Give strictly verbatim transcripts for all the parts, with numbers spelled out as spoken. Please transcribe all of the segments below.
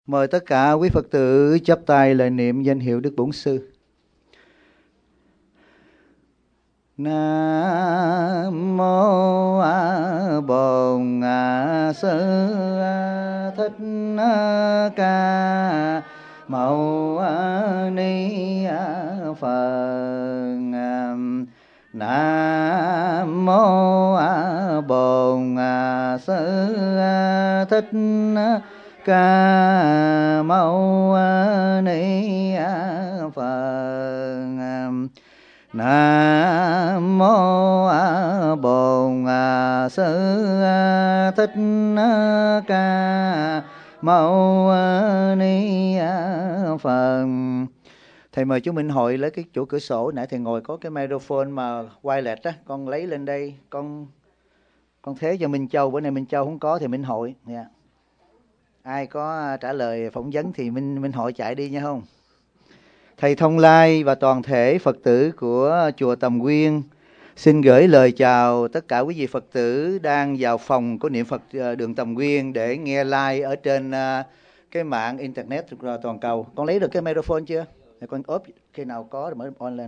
Mời tất cả quý Phật tử chắp tay lời niệm danh hiệu Đức Bổn Sư. Nam mô A Bổn Sư Thích Ca Mâu Ni Phật. Nam mô A Bổn Sư Thích Ca Mâu Ni Phật. Nam mô A Bổn Sư Thích Ca Mâu Ni Phật. Thầy mời chú Minh Hội lấy cái chỗ cửa sổ, nãy thầy ngồi có cái microphone mà wireless á, con lấy lên đây, con con thế cho Minh Châu, bữa nay Minh Châu không có thì Minh Hội. Yeah. Ai có trả lời phỏng vấn thì Minh Minh Hội chạy đi nha không? Thầy Thông Lai và toàn thể Phật tử của chùa Tầm Quyên xin gửi lời chào tất cả quý vị Phật tử đang vào phòng của niệm Phật đường Tầm Quyên để nghe live ở trên cái mạng internet toàn cầu. Con lấy được cái microphone chưa? Thì con ốp khi nào có rồi mới on lên.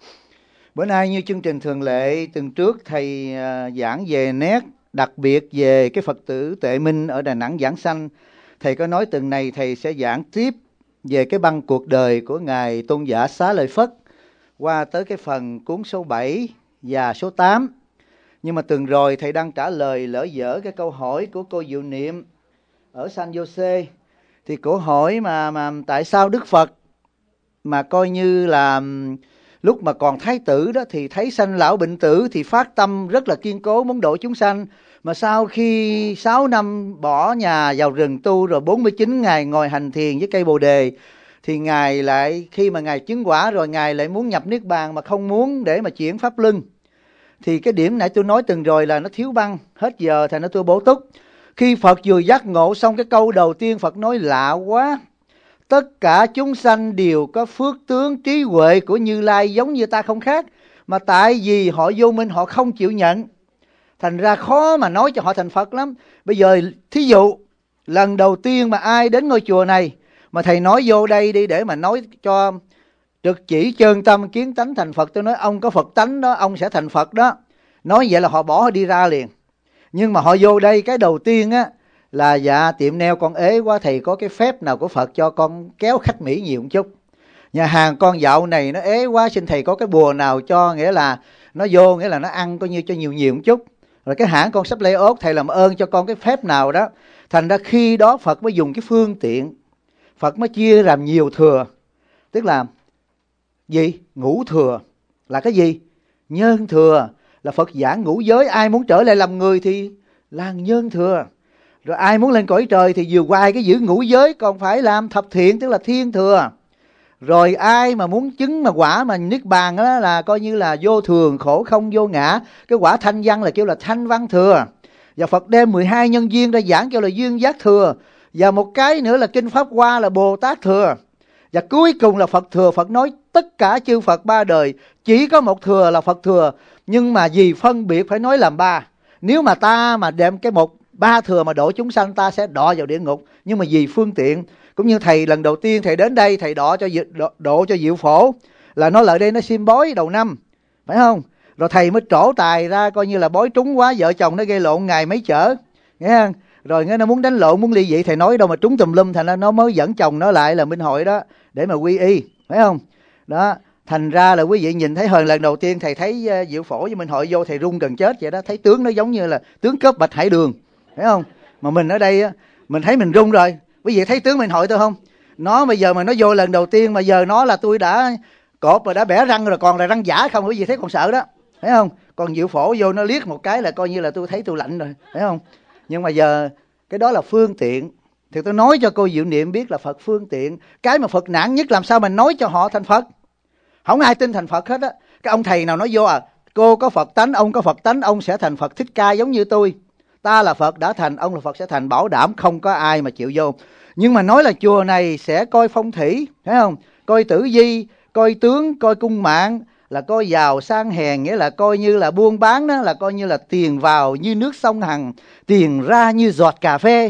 Bữa nay như chương trình thường lệ, tuần trước thầy giảng về nét đặc biệt về cái Phật tử Tuệ Minh ở Đà Nẵng giảng sanh. Thầy có nói tuần này thầy sẽ giảng tiếp về cái băng cuộc đời của Ngài Tôn giả Xá Lợi Phất qua tới cái phần cuốn số bảy và số tám. Nhưng mà tuần rồi thầy đang trả lời lỡ dở cái câu hỏi của cô Diệu Niệm ở San Jose. Thì cô hỏi mà, mà tại sao Đức Phật mà coi như là lúc mà còn thái tử đó thì thấy sanh lão bệnh tử thì phát tâm rất là kiên cố muốn độ chúng sanh. Mà sau khi sáu năm bỏ nhà vào rừng tu rồi bốn mươi chín ngày ngồi hành thiền với cây bồ đề thì Ngài lại khi mà Ngài chứng quả rồi Ngài lại muốn nhập Niết Bàn mà không muốn để mà chuyển pháp luân. Thì cái điểm nãy tôi nói từng rồi là nó thiếu băng, hết giờ thành nó tôi bổ túc. Khi Phật vừa giác ngộ xong cái câu đầu tiên Phật nói lạ quá. Tất cả chúng sanh đều có phước tướng trí huệ của Như Lai giống như ta không khác. Mà tại vì họ vô minh họ không chịu nhận. Thành ra khó mà nói cho họ thành Phật lắm. Bây giờ thí dụ lần đầu tiên mà ai đến ngôi chùa này mà thầy nói vô đây đi để mà nói cho trực chỉ chân tâm kiến tánh thành Phật. Tôi nói ông có Phật tánh đó, ông sẽ thành Phật đó. Nói vậy là họ bỏ họ đi ra liền. Nhưng mà họ vô đây cái đầu tiên á là dạ tiệm neo con ế quá, thầy có cái phép nào của Phật cho con kéo khách Mỹ nhiều một chút. Nhà hàng con dạo này nó ế quá, xin thầy có cái bùa nào cho, nghĩa là nó vô nghĩa là nó ăn coi như cho nhiều nhiều một chút. Rồi cái hãng con sắp lay ốt, thầy làm ơn cho con cái phép nào đó. Thành ra khi đó Phật mới dùng cái phương tiện, Phật mới chia làm nhiều thừa. Tức là gì? Ngũ thừa là cái gì? Nhân thừa là Phật giảng ngũ giới, ai muốn trở lại làm người thì là nhân thừa. Rồi ai muốn lên cõi trời thì vừa qua cái giữ ngũ giới còn phải làm thập thiện, tức là thiên thừa. Rồi ai mà muốn chứng mà quả mà Niết Bàn đó là coi như là vô thường, khổ không vô ngã. Cái quả thanh văn là kêu là thanh văn thừa. Và Phật đem mười hai nhân duyên ra giảng kêu là duyên giác thừa. Và một cái nữa là Kinh Pháp Hoa là Bồ Tát thừa. Và cuối cùng là Phật thừa. Phật nói tất cả chư Phật ba đời chỉ có một thừa là Phật thừa. Nhưng mà vì phân biệt phải nói làm ba. Nếu mà ta mà đem cái một ba thừa mà độ chúng sanh ta sẽ đọa vào địa ngục. Nhưng mà vì phương tiện, cũng như thầy lần đầu tiên thầy đến đây thầy độ cho độ, độ cho Diệu Phổ là nó lại đây nó xiêm bói đầu năm, phải không? Rồi thầy mới trổ tài ra coi như là bói trúng quá, vợ chồng nó gây lộn ngày mấy chở, nghe không? Rồi nó muốn đánh lộn muốn ly dị, thầy nói đâu mà trúng tùm lum, thành ra nó mới dẫn chồng nó lại là Minh Hội đó để mà quy y, phải không? Đó, thành ra là quý vị nhìn thấy hồi lần đầu tiên thầy thấy Diệu Phổ với Minh Hội vô thầy run gần chết vậy đó, thấy tướng nó giống như là tướng cướp Bạch Hải Đường, phải không? Mà mình ở đây mình thấy mình run rồi. Quý vị thấy tướng Minh Hội tôi không? Nó bây giờ mà nó vô lần đầu tiên mà giờ nó là tôi đã cột và đã bẻ răng rồi, còn là răng giả không, quý vị thấy còn sợ đó, thấy không? Còn Diệu Phổ vô nó liếc một cái là coi như là tôi thấy tôi lạnh rồi, thấy không? Nhưng mà giờ cái đó là phương tiện. Thì tôi nói cho cô Diệu Niệm biết là Phật phương tiện. Cái mà Phật nản nhất làm sao mình nói cho họ thành Phật. Không ai tin thành Phật hết á. Cái ông thầy nào nói vô à, cô có Phật tánh, ông có Phật tánh, ông sẽ thành Phật Thích Ca giống như tôi. Ta là Phật đã thành, ông là Phật sẽ thành, bảo đảm không có ai mà chịu vô. Nhưng mà nói là chùa này sẽ coi phong thủy, thấy không? Coi tử vi, coi tướng, coi cung mạng, là coi giàu sang hèn, nghĩa là coi như là buôn bán đó, là coi như là tiền vào như nước sông Hằng, tiền ra như giọt cà phê.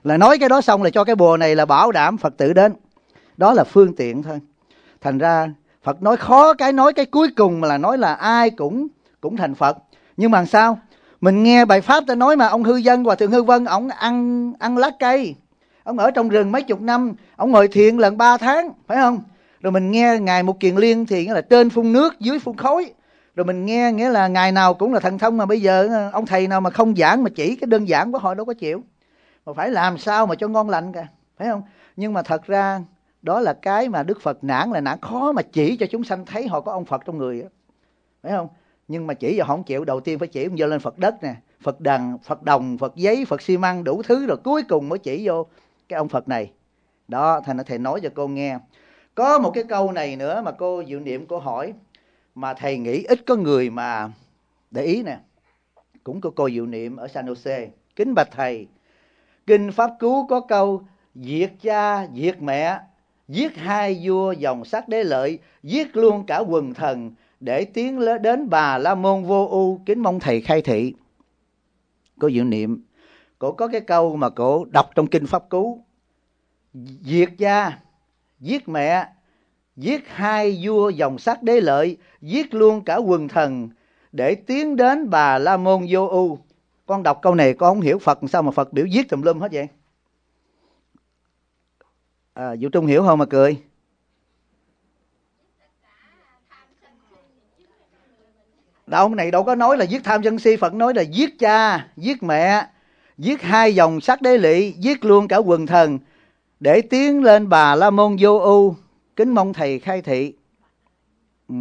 Là nói cái đó xong là cho cái bùa này là bảo đảm Phật tử đến. Đó là phương tiện thôi. Thành ra Phật nói khó cái nói cái cuối cùng mà là nói là ai cũng cũng thành Phật. Nhưng mà sao? Mình nghe bài pháp ta nói mà ông Hư Dân, Hòa Thượng Hư Vân, ông ăn ăn lá cây, ông ở trong rừng mấy chục năm, ông ngồi thiền lần ba tháng, phải không? Rồi mình nghe Ngài Mục Kiền Liên thì nghĩa là trên phun nước, dưới phun khói. Rồi mình nghe nghĩa là ngày nào cũng là thần thông, mà bây giờ ông thầy nào mà không giảng mà chỉ cái đơn giản của họ đâu có chịu. Mà phải làm sao mà cho ngon lành kìa, phải không? Nhưng mà thật ra đó là cái mà Đức Phật nản là nản khó mà chỉ cho chúng sanh thấy họ có ông Phật trong người đó, phải không? Nhưng mà chỉ giờ họ không chịu. Đầu tiên phải chỉ ông dơ lên Phật đất nè, Phật đằng, Phật đồng, Phật giấy, Phật xi măng đủ thứ, rồi cuối cùng mới chỉ vô cái ông Phật này. Đó, thành ra thầy nói cho cô nghe. Có một cái câu này nữa mà cô Diệu Niệm cô hỏi, mà thầy nghĩ ít có người mà để ý nè. Cũng có cô Diệu Niệm ở San Jose. Kính bạch thầy, Kinh Pháp Cú có câu diệt cha, diệt mẹ, giết hai vua dòng sắc đế lợi, giết luôn cả quần thần, để tiến đến Bà La Môn Vô Ưu, kính mong thầy khai thị. Cô Diệu Niệm, cổ có cái câu mà cổ đọc trong Kinh Pháp Cú: diệt cha, giết mẹ, giết hai vua dòng sắc đế lợi, giết luôn cả quần thần, để tiến đến Bà La Môn Vô Ưu. Con đọc câu này con không hiểu Phật sao mà Phật biểu giết tùm lum hết vậy? À, Vũ Trung hiểu không mà cười? Đâu này đâu có nói là giết tham sân si, Phật nói là giết cha, giết mẹ, giết hai dòng sắc đế lỵ, giết luôn cả quần thần, để tiến lên Bà La Môn Vô Ưu, kính mong thầy khai thị. Ừ.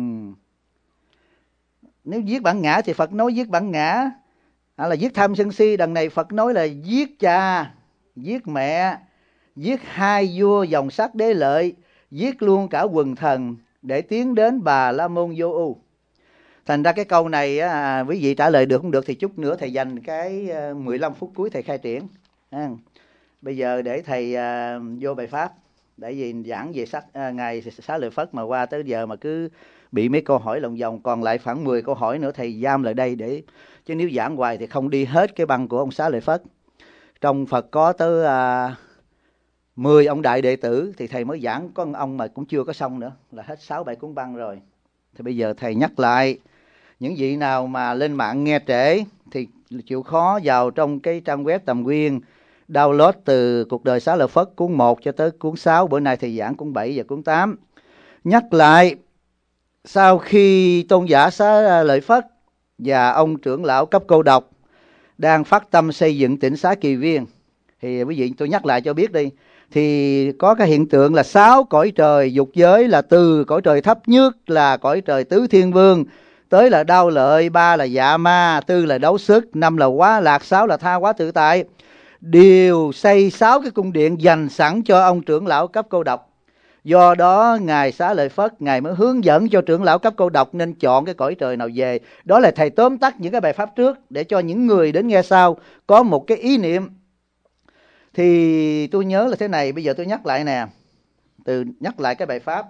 Nếu giết bản ngã thì Phật nói giết bản ngã, à, là giết tham sân si. Đằng này Phật nói là giết cha, giết mẹ, giết hai vua dòng sắc đế lợi, giết luôn cả quần thần, để tiến đến Bà La Môn Vô Ưu. Thành ra cái câu này á, quý vị trả lời được không được thì chút nữa thầy dành cái mười lăm phút cuối thầy khai triển. À, bây giờ để thầy à, vô bài pháp. Tại vì giảng về sách à, Ngài Xá Lợi Phất mà qua tới giờ mà cứ bị mấy câu hỏi lòng vòng, còn lại khoảng mười câu hỏi nữa thầy giam lại đây, để chứ nếu giảng hoài thì không đi hết cái băng của ông Xá Lợi Phất. Trong Phật có tới à, mười ông đại đệ tử, thì thầy mới giảng có một ông mà cũng chưa có xong nữa, là hết sáu bảy cuốn băng rồi. Thì bây giờ thầy nhắc lại, những vị nào mà lên mạng nghe trễ thì chịu khó vào trong cái trang web Tầm Nguyên, download từ Cuộc Đời Xá Lợi Phất cuốn một cho tới cuốn sáu. Bữa nay thầy giảng cuốn bảy và cuốn tám. Nhắc lại, sau khi tôn giả Xá Lợi Phất và ông trưởng lão cấp cô độc đang phát tâm xây dựng tỉnh Xá Kỳ Viên, thì quý vị tôi nhắc lại cho biết đi, thì có cái hiện tượng là sáu cõi trời dục giới, là từ cõi trời thấp nhất là cõi trời Tứ Thiên Vương, tới là Đao Lợi, ba là Dạ Ma, tư là Đấu Sức, năm là Quá Lạc, sáu là Tha Hóa Tự Tại, đều xây sáu cái cung điện dành sẵn cho ông trưởng lão cấp cô độc. Do đó Ngài Xá Lợi Phất, Ngài mới hướng dẫn cho trưởng lão cấp cô độc nên chọn cái cõi trời nào về. Đó là thầy tóm tắt những cái bài pháp trước, để cho những người đến nghe sau có một cái ý niệm. Thì tôi nhớ là thế này, bây giờ tôi nhắc lại nè, từ nhắc lại cái bài pháp.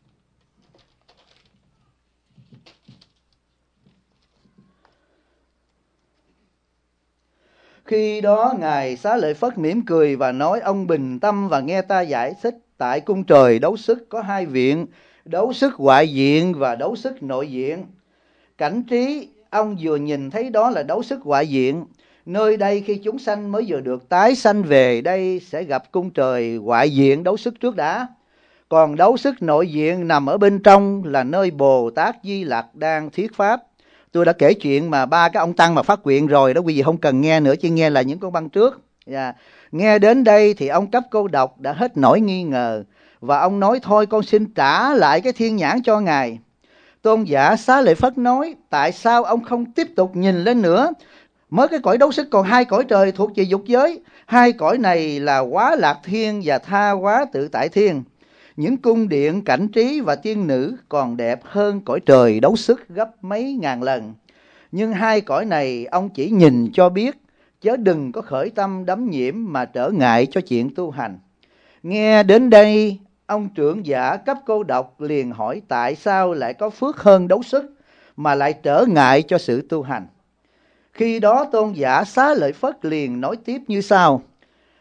Khi đó Ngài Xá Lợi Phất mỉm cười và nói: ông bình tâm và nghe ta giải thích. Tại cung trời Đấu Sức có hai viện, Đấu Sức ngoại diện và Đấu Sức nội diện. Cảnh trí ông vừa nhìn thấy đó là Đấu Sức ngoại diện. Nơi đây khi chúng sanh mới vừa được tái sanh về đây sẽ gặp cung trời ngoại diện Đấu Sức trước đã. Còn Đấu Sức nội diện nằm ở bên trong là nơi Bồ Tát Di Lặc đang thuyết pháp. Tôi đã kể chuyện mà ba cái ông tăng mà phát nguyện rồi đó, quý vị không cần nghe nữa, chỉ nghe là những con băng trước. Yeah. Nghe đến đây thì ông cấp cô độc đã hết nỗi nghi ngờ, và ông nói: thôi con xin trả lại cái thiên nhãn cho Ngài. Tôn giả Xá Lợi Phất nói: tại sao ông không tiếp tục nhìn lên nữa? Mới cái cõi Đấu Sức còn hai cõi trời thuộc về dục giới. Hai cõi này là Quá Lạc Thiên và Tha Hóa Tự Tại Thiên. Những cung điện cảnh trí và tiên nữ còn đẹp hơn cõi trời Đấu Sức gấp mấy ngàn lần. Nhưng hai cõi này ông chỉ nhìn cho biết, chớ đừng có khởi tâm đắm nhiễm mà trở ngại cho chuyện tu hành. Nghe đến đây, ông trưởng giả cấp cô độc liền hỏi tại sao lại có phước hơn Đấu Sức mà lại trở ngại cho sự tu hành. Khi đó tôn giả Xá Lợi Phất liền nói tiếp như sau: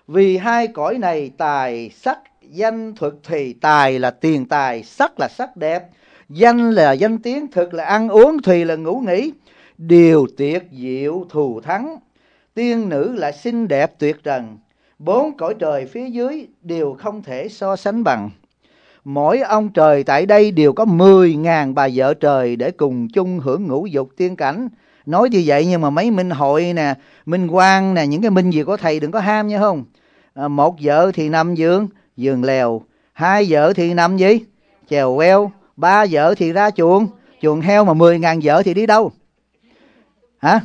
Vì hai cõi này tài sắc danh thực, thì tài là tiền tài, sắc là sắc đẹp, danh là danh tiếng, thực là ăn uống, thùy là ngủ nghỉ, điều tuyệt diệu thù thắng. Tiên nữ là xinh đẹp tuyệt trần, bốn cõi trời phía dưới đều không thể so sánh bằng. Mỗi ông trời tại đây đều có mười ngàn bà vợ trời để cùng chung hưởng ngũ dục tiên cảnh. Nói như vậy nhưng mà mấy minh hội nè, minh quang nè, những cái minh gì của thầy đừng có ham nha không. À, một vợ thì nằm giường, giường lèo. Hai vợ thì nằm gì? Chèo queo. Ba vợ thì ra chuồng, chuồng heo. Mà mười ngàn vợ thì đi đâu? Hả?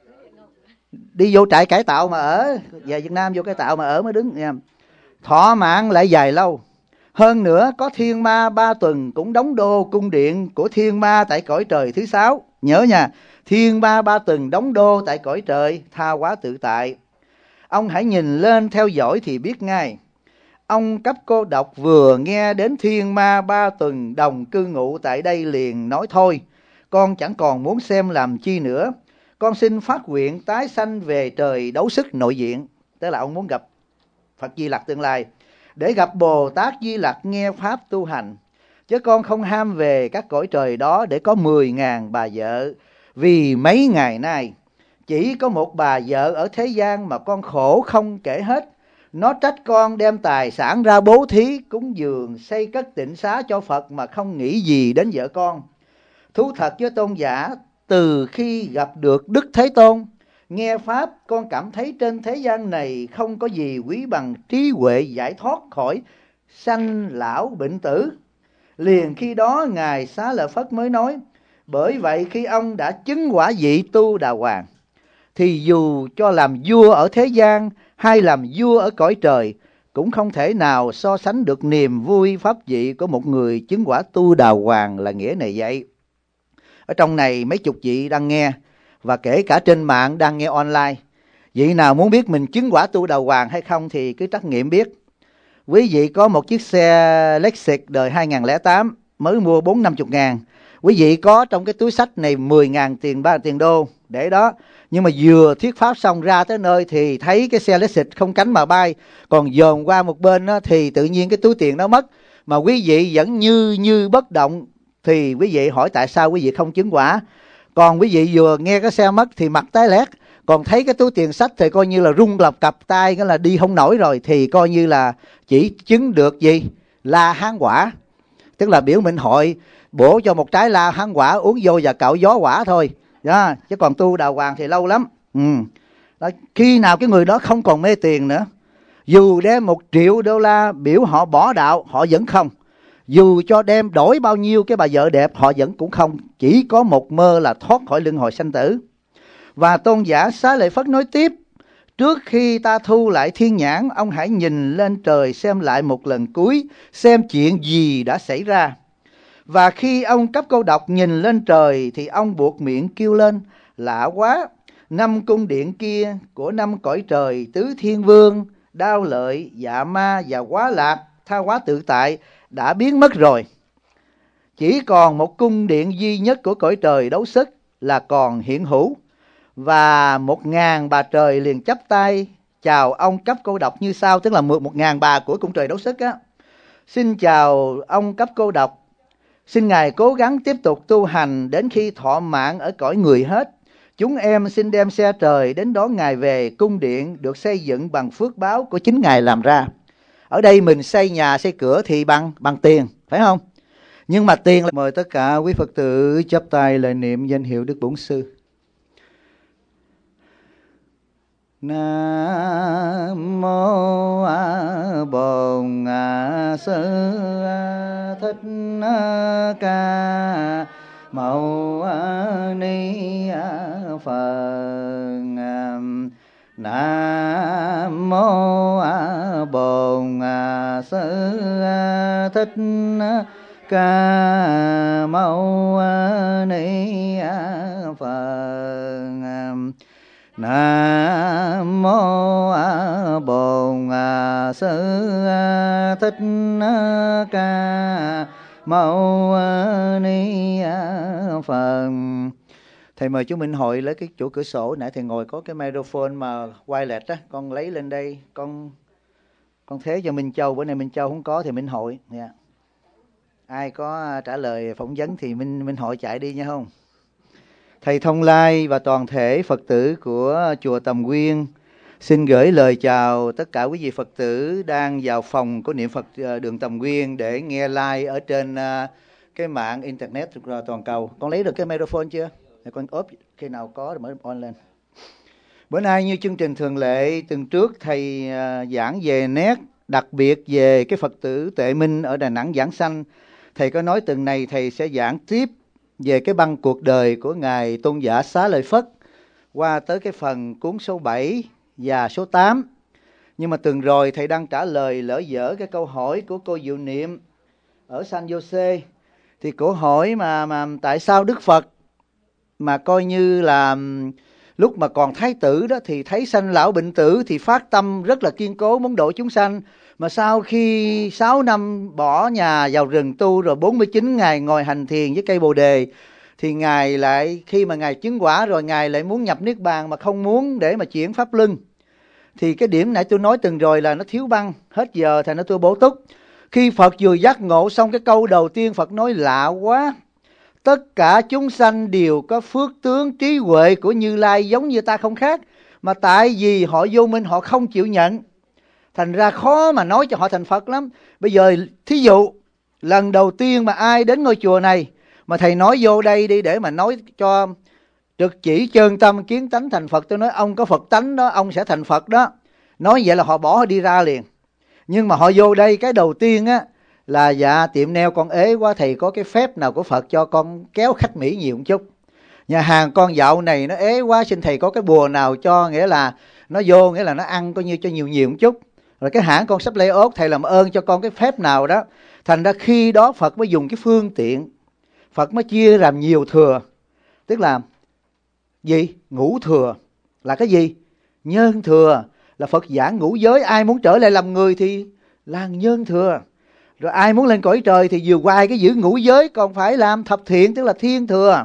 Đi vô trại cải tạo mà ở. Về Việt Nam vô cải tạo mà ở mới đứng nha. Thọ mạng lại dài lâu. Hơn nữa có thiên ma ba tuần cũng đóng đô cung điện của thiên ma tại cõi trời thứ sáu. Nhớ nha, thiên ma ba tuần đóng đô tại cõi trời tha hóa tự tại. Ông hãy nhìn lên theo dõi thì biết ngay. Ông cấp cô độc vừa nghe đến thiên ma ba tuần đồng cư ngụ tại đây liền nói thôi, con chẳng còn muốn xem làm chi nữa. Con xin phát nguyện tái sanh về trời đấu sức nội diện. Tức là ông muốn gặp Phật Di Lặc tương lai, để gặp Bồ Tát Di Lặc nghe pháp tu hành. Chứ con không ham về các cõi trời đó để có mười ngàn bà vợ. Vì mấy ngày nay chỉ có một bà vợ ở thế gian mà con khổ không kể hết. Nó trách con đem tài sản ra bố thí, cúng dường, xây cất tịnh xá cho Phật mà không nghĩ gì đến vợ con. Thú thật với tôn giả, từ khi gặp được Đức Thế Tôn, nghe pháp con cảm thấy trên thế gian này không có gì quý bằng trí huệ giải thoát khỏi sanh lão bệnh tử. Liền khi đó Ngài Xá Lợi Phất mới nói, bởi vậy khi ông đã chứng quả vị tu đà hoàng, thì dù cho làm vua ở thế gian hay làm vua ở cõi trời, cũng không thể nào so sánh được niềm vui pháp vị của một người chứng quả tu đà hoàng. Là nghĩa này vậy. Ở trong này mấy chục vị đang nghe, và kể cả trên mạng đang nghe online. Vị nào muốn biết mình chứng quả tu đà hoàng hay không thì cứ trắc nghiệm biết. Quý vị có một chiếc xe Lexus đời hai không không tám mới mua bốn năm mươi ngàn. Quý vị có trong cái túi sách này mười ngàn tiền ba tiền đô để đó. Nhưng mà vừa thuyết pháp xong ra tới nơi thì thấy cái xe Lexus không cánh mà bay, còn dồn qua một bên đó, thì tự nhiên cái túi tiền nó mất. Mà quý vị vẫn như như bất động. Thì quý vị hỏi tại sao quý vị không chứng quả. Còn quý vị vừa nghe cái xe mất thì mặt tái lét, còn thấy cái túi tiền sách thì coi như là rung lập cặp tay, cái là đi không nổi rồi, thì coi như là chỉ chứng được gì? La hán quả. Tức là biểu mệnh hội bổ cho một trái la hán quả uống vô và cạo gió quả thôi đó. Chứ còn tu đà hoàng thì lâu lắm. ừ. Đó, khi nào cái người đó không còn mê tiền nữa, dù đem một triệu đô la biểu họ bỏ đạo, họ vẫn không. Dù cho đem đổi bao nhiêu cái bà vợ đẹp, họ vẫn cũng không. Chỉ có một mơ là thoát khỏi luân hồi sanh tử. Và tôn giả Xá Lợi Phất nói tiếp, trước khi ta thu lại thiên nhãn, ông hãy nhìn lên trời xem lại một lần cuối, xem chuyện gì đã xảy ra. Và khi ông cấp câu đọc nhìn lên trời thì ông buộc miệng kêu lên, lạ quá, năm cung điện kia của năm cõi trời tứ thiên vương, Đao Lợi, Dạ Ma và Quá Lạc, tha hóa tự tại đã biến mất rồi. Chỉ còn một cung điện duy nhất của cõi trời đấu sức là còn hiện hữu. Và một ngàn bà trời liền chắp tay chào ông cấp cô độc như sau. Tức là một ngàn bà của cung trời đấu sức á. Xin chào ông cấp cô độc, xin Ngài cố gắng tiếp tục tu hành đến khi thọ mạng ở cõi người hết. Chúng em xin đem xe trời đến đón Ngài về cung điện được xây dựng bằng phước báo của chính Ngài làm ra. Ở đây mình xây nhà xây cửa thì bằng bằng tiền, phải không? Nhưng mà tiền là... Mời tất cả quý Phật tử chắp tay lời niệm danh hiệu Đức Bổn Sư. Nam mô A Bổn Sư Thích Ca Mâu Ni Phật. Nam mô A Bổn Sư Thích Ca Mâu Ni Phật. Nam mô A Bổn Sư Thích Ca Mâu Ni Phật. Thầy mời chú Minh Hội lấy cái chỗ cửa sổ, nãy thầy ngồi có cái microphone mà wireless á, con lấy lên đây, con Con thế cho Minh Châu, bữa nay Minh Châu không có thì Minh Hội. Yeah. Ai có trả lời phỏng vấn thì Minh Minh Hội chạy đi nha không? Thầy Thông Lai và toàn thể Phật tử của chùa Tầm Quyên xin gửi lời chào tất cả quý vị Phật tử đang vào phòng của niệm Phật đường Tầm Quyên để nghe live ở trên cái mạng internet toàn cầu. Con lấy được cái microphone chưa? Để con ốp khi nào có rồi mới on lên. Bữa nay như chương trình thường lệ, tuần trước thầy giảng về nét đặc biệt về cái Phật tử Tuệ Minh ở Đà Nẵng giảng sanh. Thầy có nói tuần này thầy sẽ giảng tiếp về cái băng cuộc đời của Ngài Tôn giả Xá Lợi Phất qua tới cái phần cuốn số bảy và số tám. Nhưng mà tuần rồi thầy đang trả lời lỡ dở cái câu hỏi của cô Diệu Niệm ở San Jose. Thì cô hỏi mà, mà tại sao Đức Phật mà coi như là lúc mà còn thái tử đó thì thấy sanh lão bệnh tử thì phát tâm rất là kiên cố muốn độ chúng sanh. Mà sau khi sáu năm bỏ nhà vào rừng tu rồi bốn mươi chín ngày ngồi hành thiền với cây bồ đề thì Ngài lại khi mà Ngài chứng quả rồi Ngài lại muốn nhập Niết Bàn mà không muốn để mà chuyển pháp luân. Thì cái điểm nãy tôi nói từng rồi là nó thiếu băng, hết giờ thành nó tôi bổ túc. Khi Phật vừa giác ngộ xong cái câu đầu tiên Phật nói lạ quá. Tất cả chúng sanh đều có phước tướng trí huệ của Như Lai giống như ta không khác. Mà tại vì họ vô minh họ không chịu nhận. Thành ra khó mà nói cho họ thành Phật lắm. Bây giờ thí dụ lần đầu tiên mà ai đến ngôi chùa này mà thầy nói vô đây đi để mà nói cho trực chỉ chân tâm kiến tánh thành Phật. Tôi nói ông có Phật tánh đó, ông sẽ thành Phật đó. Nói vậy là họ bỏ họ đi ra liền. Nhưng mà họ vô đây cái đầu tiên á là dạ tiệm neo con ế quá, thầy có cái phép nào của Phật cho con kéo khách Mỹ nhiều một chút. Nhà hàng con dạo này nó ế quá, xin thầy có cái bùa nào cho, nghĩa là nó vô nghĩa là nó ăn coi như cho nhiều nhiều một chút. Rồi cái hãng con sắp lay ốt, thầy làm ơn cho con cái phép nào đó. Thành ra khi đó Phật mới dùng cái phương tiện, Phật mới chia làm nhiều thừa. Tức là gì? Ngũ thừa là cái gì? Nhân thừa là Phật giảng ngũ giới, ai muốn trở lại làm người thì là nhân thừa. Rồi ai muốn lên cõi trời thì vừa hoài cái giữ ngũ giới còn phải làm thập thiện, tức là thiên thừa.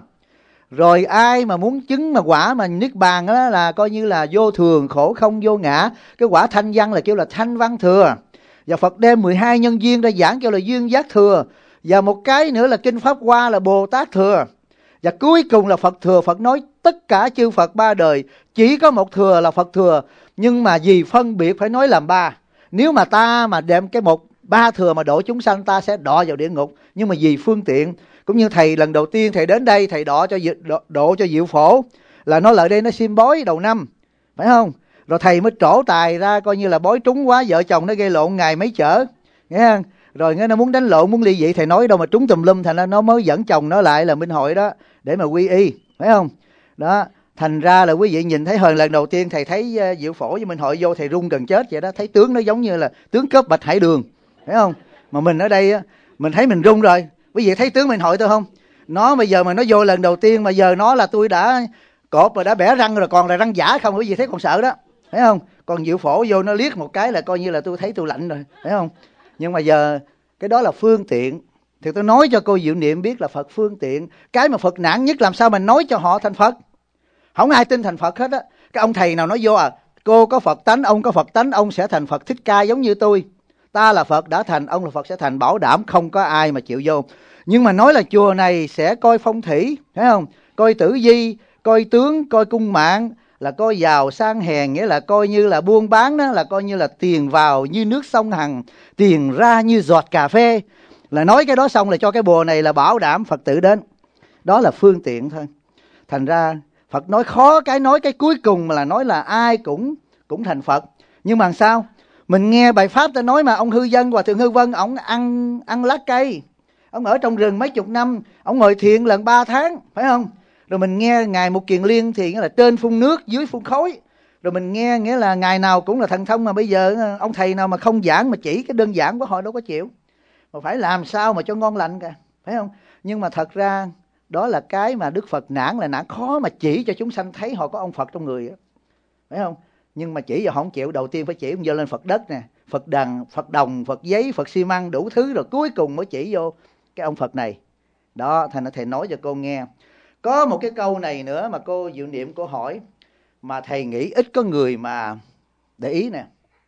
Rồi ai mà muốn chứng mà quả mà Niết Bàn đó là coi như là vô thường, khổ không vô ngã. Cái quả thanh văn là kêu là thanh văn thừa. Và Phật đem mười hai nhân duyên ra giảng kêu là duyên giác thừa. Và một cái nữa là Kinh Pháp Hoa là Bồ Tát thừa. Và cuối cùng là Phật thừa. Phật nói tất cả chư Phật ba đời chỉ có một thừa là Phật thừa. Nhưng mà vì phân biệt phải nói làm ba. Nếu mà ta mà đem cái một ba thừa mà độ chúng sanh ta sẽ đọa vào địa ngục. Nhưng mà vì phương tiện, cũng như thầy lần đầu tiên thầy đến đây thầy độ cho độ, độ cho Diệu Phổ là nó lại đây nó xiêm bói đầu năm, phải không? Rồi thầy mới trổ tài ra coi như là bói trúng quá, vợ chồng nó gây lộn ngày mấy chở, nghe không? Rồi nó muốn đánh lộn muốn ly dị, thầy nói đâu mà trúng tùm lum, thành ra nó mới dẫn chồng nó lại là Minh Hội đó để mà quy y, phải không? Đó, thành ra là quý vị nhìn thấy hồi lần đầu tiên thầy thấy Diệu Phổ với Minh Hội vô thầy run gần chết vậy đó, thấy tướng nó giống như là tướng cướp Bạch Hải Đường, phải không? Mà mình ở đây mình thấy mình run rồi. Quý vị thấy tướng Minh Hội tôi không? Nó bây giờ mà nó vô lần đầu tiên mà giờ nó là tôi đã cột và đã bẻ răng rồi, còn là răng giả không, quý vị thấy còn sợ đó, phải không? Còn Diệu Phổ vô nó liếc một cái là coi như là tôi thấy tôi lạnh rồi, phải không? Nhưng mà giờ cái đó là phương tiện. Thì tôi nói cho cô Diệu Niệm biết là Phật phương tiện. Cái mà Phật nản nhất làm sao mình nói cho họ thành Phật. Không ai tin thành Phật hết á. Cái ông thầy nào nói vô à, cô có Phật tánh, ông có Phật tánh, ông sẽ thành Phật Thích Ca giống như tôi. Ta là Phật đã thành, ông là Phật sẽ thành, bảo đảm không có ai mà chịu vô. Nhưng mà nói là chùa này sẽ coi phong thủy, thấy không? Coi tử vi, coi tướng, coi cung mạng, là coi giàu sang hèn, nghĩa là coi như là buôn bán đó, là coi như là tiền vào như nước sông Hằng, tiền ra như giọt cà phê. Là nói cái đó xong là cho cái bùa này là bảo đảm Phật tử đến. Đó là phương tiện thôi. Thành ra Phật nói khó cái nói cái cuối cùng mà là nói là ai cũng cũng thành Phật. Nhưng mà sao? Mình nghe bài pháp ta nói mà ông Hư Dân, Hòa Thượng Hư Vân, ông ăn ăn lá cây. Ông ở trong rừng mấy chục năm, ông ngồi thiền lần ba tháng, phải không? Rồi mình nghe Ngài Mục Kiền Liên thì nghĩa là trên phun nước, dưới phun khói. Rồi mình nghe nghĩa là ngày nào cũng là thần thông, mà bây giờ ông thầy nào mà không giảng mà chỉ cái đơn giản của họ đâu có chịu. Mà phải làm sao mà cho ngon lành kìa, phải không? Nhưng mà thật ra đó là cái mà Đức Phật nản là nản khó mà chỉ cho chúng sanh thấy họ có ông Phật trong người, phải không? Nhưng mà chỉ giờ họ không chịu, đầu tiên phải chỉ ông dơ lên Phật đất nè, Phật đằng, Phật đồng, Phật giấy, Phật xi măng đủ thứ, rồi cuối cùng mới chỉ vô cái ông Phật này. Đó, thành ra thầy nói cho cô nghe. Có một cái câu này nữa mà cô Diệu Niệm cô hỏi mà thầy nghĩ ít có người mà để ý nè.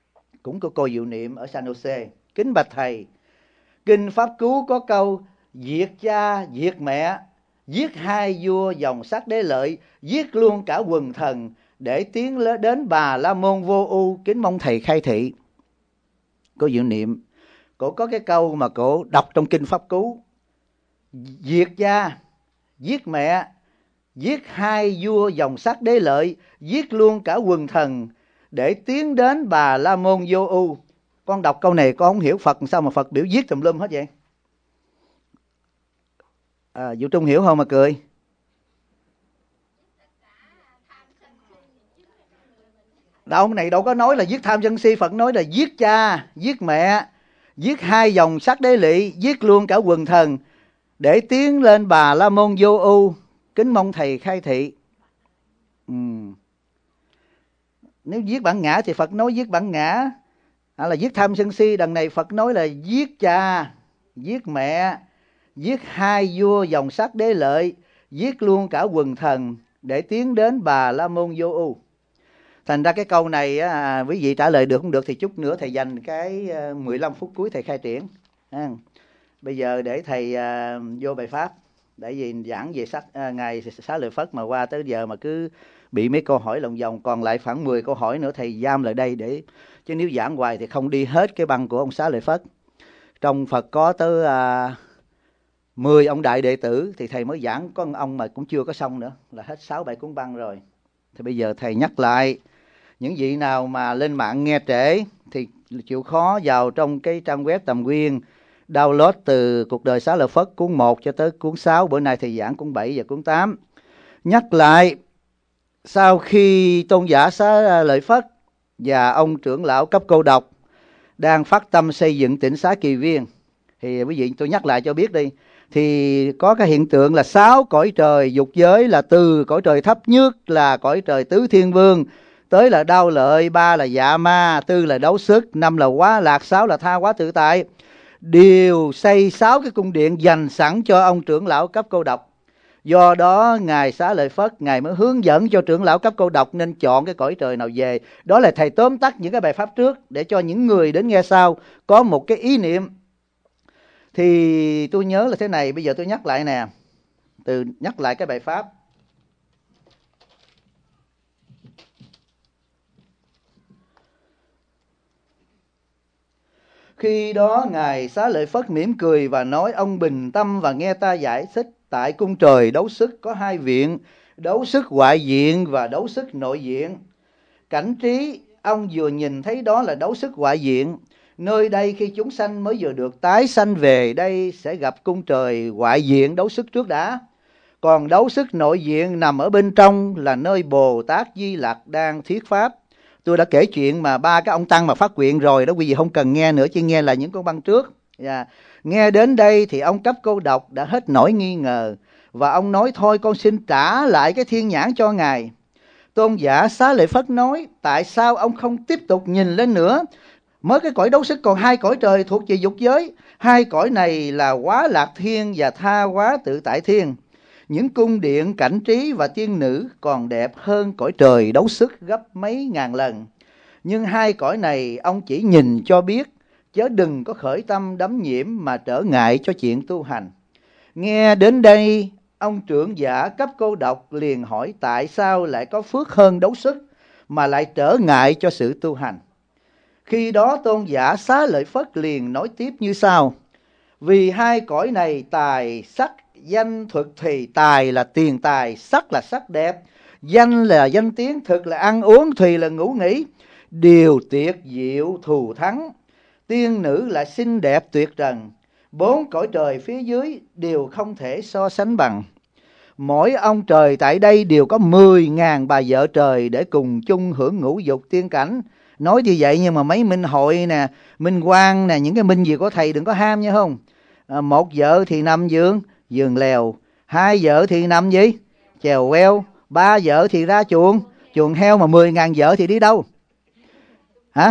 cũng có cô Diệu Niệm ở San Jose. Kính bạch thầy, kinh Pháp Cú có câu diệt cha, diệt mẹ, giết hai vua dòng sắc đế lợi, giết luôn cả quần thần để tiến đến Bà La Môn Vô Ưu, kính mong thầy khai thị. Cô Diệu Niệm, cổ có cái câu mà cổ đọc trong kinh Pháp Cú: diệt cha, giết mẹ, giết hai vua dòng sắc đế lợi, giết luôn cả quần thần để tiến đến Bà La Môn Vô Ưu. Con đọc câu này con không hiểu Phật sao mà Phật biểu giết tùm lum hết vậy? À, Vũ Trung hiểu không mà cười? Đâu, cái này đâu có nói là giết tham sân si. Phật nói là giết cha, giết mẹ, giết hai dòng sắc đế lỵ, giết luôn cả quần thần để tiến lên Bà La Môn Vô Ưu, kính mong thầy khai thị. Ừ. Nếu giết bản ngã thì Phật nói giết bản ngã, hay là giết tham sân si. Đằng này Phật nói là giết cha, giết mẹ, giết hai vua dòng sắc đế lợi, giết luôn cả quần thần để tiến đến Bà La Môn Vô Ưu. Thành ra cái câu này á, quý vị trả lời được không được thì chút nữa thầy dành cái mười lăm phút cuối thầy khai triển. À, bây giờ để thầy à, vô bài pháp. Tại vì giảng về sắc, à, ngày Xá Lợi Phất mà qua tới giờ mà cứ bị mấy câu hỏi lòng vòng, còn lại khoảng mười câu hỏi nữa thầy giam lại đây, để chứ nếu giảng hoài thì không đi hết cái băng của ông Xá Lợi Phất. Trong Phật có tới à, mười ông đại đệ tử thì thầy mới giảng có ông mà cũng chưa có xong nữa, là hết sáu bảy cuốn băng rồi. Thì bây giờ thầy nhắc lại, những vị nào mà lên mạng nghe trễ thì chịu khó vào trong cái trang web Tầm Nguyên, download từ Cuộc Đời Xá Lợi Phất cuốn một cho tới cuốn sáu. Bữa nay thầy giảng cuốn bảy và cuốn tám. Nhắc lại, sau khi tôn giả Xá Lợi Phất và ông trưởng lão cấp cô độc đang phát tâm xây dựng tỉnh Xá Kỳ Viên, thì quý vị tôi nhắc lại cho biết đi, thì có cái hiện tượng là sáu cõi trời dục giới, là từ cõi trời thấp nhất là cõi trời Tứ Thiên Vương, tới là Đao Lợi, ba là Dạ Ma, tư là Đấu Sức, năm là Quá Lạc, sáu là Tha Hóa Tự Tại, đều xây sáu cái cung điện dành sẵn cho ông trưởng lão cấp cô độc. Do đó Ngài Xá Lợi Phất, Ngài mới hướng dẫn cho trưởng lão cấp cô độc nên chọn cái cõi trời nào về. Đó là thầy tóm tắt những cái bài pháp trước để cho những người đến nghe sau có một cái ý niệm. Thì tôi nhớ là thế này, bây giờ tôi nhắc lại nè, từ nhắc lại cái bài pháp. Khi đó Ngài Xá Lợi Phất mỉm cười và nói: ông bình tâm và nghe ta giải thích. Tại cung trời Đấu Sức có hai viện, Đấu Sức ngoại diện và Đấu Sức nội diện. Cảnh trí ông vừa nhìn thấy đó là Đấu Sức ngoại diện. Nơi đây khi chúng sanh mới vừa được tái sanh về đây sẽ gặp cung trời ngoại diện Đấu Sức trước đã. Còn Đấu Sức nội diện nằm ở bên trong là nơi Bồ Tát Di Lặc đang thuyết pháp. Tôi đã kể chuyện mà ba cái ông tăng mà phát nguyện rồi đó, quý vị không cần nghe nữa, chỉ nghe là những con băng trước. Yeah. Nghe đến đây thì ông cấp cô độc đã hết nỗi nghi ngờ, và ông nói: thôi con xin trả lại cái thiên nhãn cho Ngài. Tôn giả Xá Lợi Phất nói: tại sao ông không tiếp tục nhìn lên nữa? Mới cái cõi Đấu Sức còn hai cõi trời thuộc về dục giới. Hai cõi này là Quá Lạc Thiên và Tha Hóa Tự Tại Thiên. Những cung điện cảnh trí và tiên nữ còn đẹp hơn cõi trời Đấu Sức gấp mấy ngàn lần. Nhưng hai cõi này ông chỉ nhìn cho biết, chớ đừng có khởi tâm đắm nhiễm mà trở ngại cho chuyện tu hành. Nghe đến đây, ông trưởng giả cấp cô độc liền hỏi tại sao lại có phước hơn Đấu Sức mà lại trở ngại cho sự tu hành. Khi đó tôn giả Xá Lợi Phất liền nói tiếp như sau: vì hai cõi này tài sắc danh thực, thì tài là tiền tài, sắc là sắc đẹp, danh là danh tiếng, thực là ăn uống, thùy là ngủ nghỉ, đều tuyệt diệu thù thắng. Tiên nữ là xinh đẹp tuyệt trần. Bốn cõi trời phía dưới đều không thể so sánh bằng. Mỗi ông trời tại đây đều có mười ngàn bà vợ trời để cùng chung hưởng ngũ dục tiên cảnh. Nói như vậy nhưng mà mấy minh hội nè, minh quang nè, những cái minh gì của thầy đừng có ham nha không. À, một vợ thì nằm giường, giường lèo. Hai vợ thì nằm gì? Chèo queo. Ba vợ thì ra chuồng, chuồng heo. Mà mười ngàn vợ thì đi đâu? Hả?